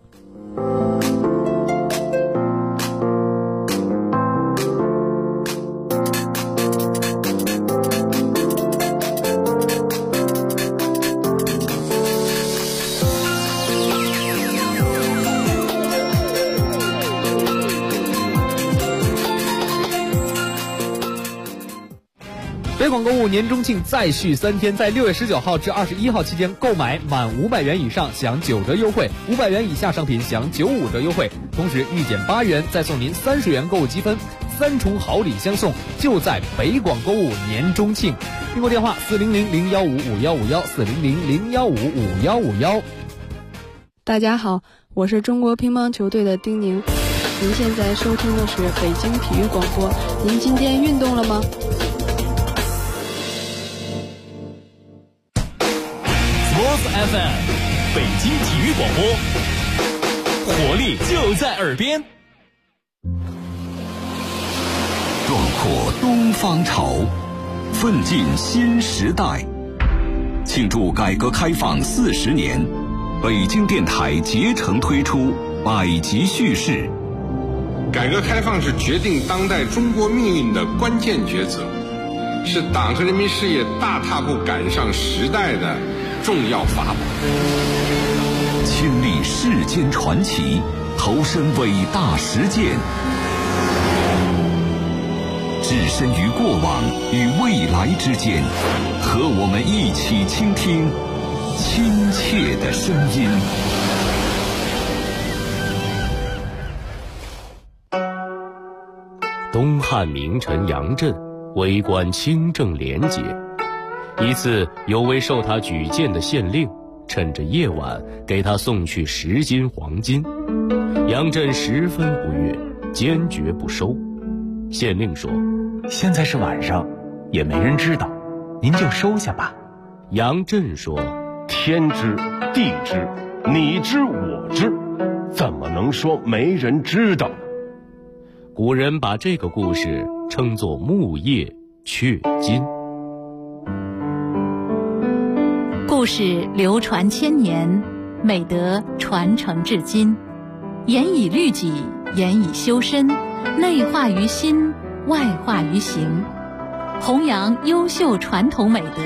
北广购物年中庆再续3天，在6月19号至21号期间，购买满500元以上享9折优惠，500元以下商品享95折优惠，同时预减8元，再送您30元购物积分，3重好礼相送，就在北广购物年中庆。订购电话400-015-5151，400-015-5151。 大家好，我是中国乒乓球队的丁宁，您现在收听的是北京体育广播。您今天运动了吗 ？Sports FM， 北京体育广播，活力就在耳边。 壮阔东方潮，奋进新时代。庆祝改革开放40年，北京电台竭诚推出百集叙事。 改革开放是决定当代中国命运的关键抉择，是党和人民事业大踏步赶上时代的重要法宝。 亲历世间传奇，投身伟大实践，置身于过往与未来之间，和我们一起倾听亲切的声音。 东汉名臣杨震为官清正廉洁，一次有位受他举荐的县令趁着夜晚给他送去10斤黄金，杨震十分不悦，坚决不收。县令说： 现在是晚上，也没人知道，您就收下吧。 杨震说： 天知地知，你知我知，怎么能说没人知道呢？ 古人把这个故事称作木叶雀金。 故事流传千年，美德传承至今，严以律己，严以修身，内化于心，外化于行，弘扬优秀传统美德。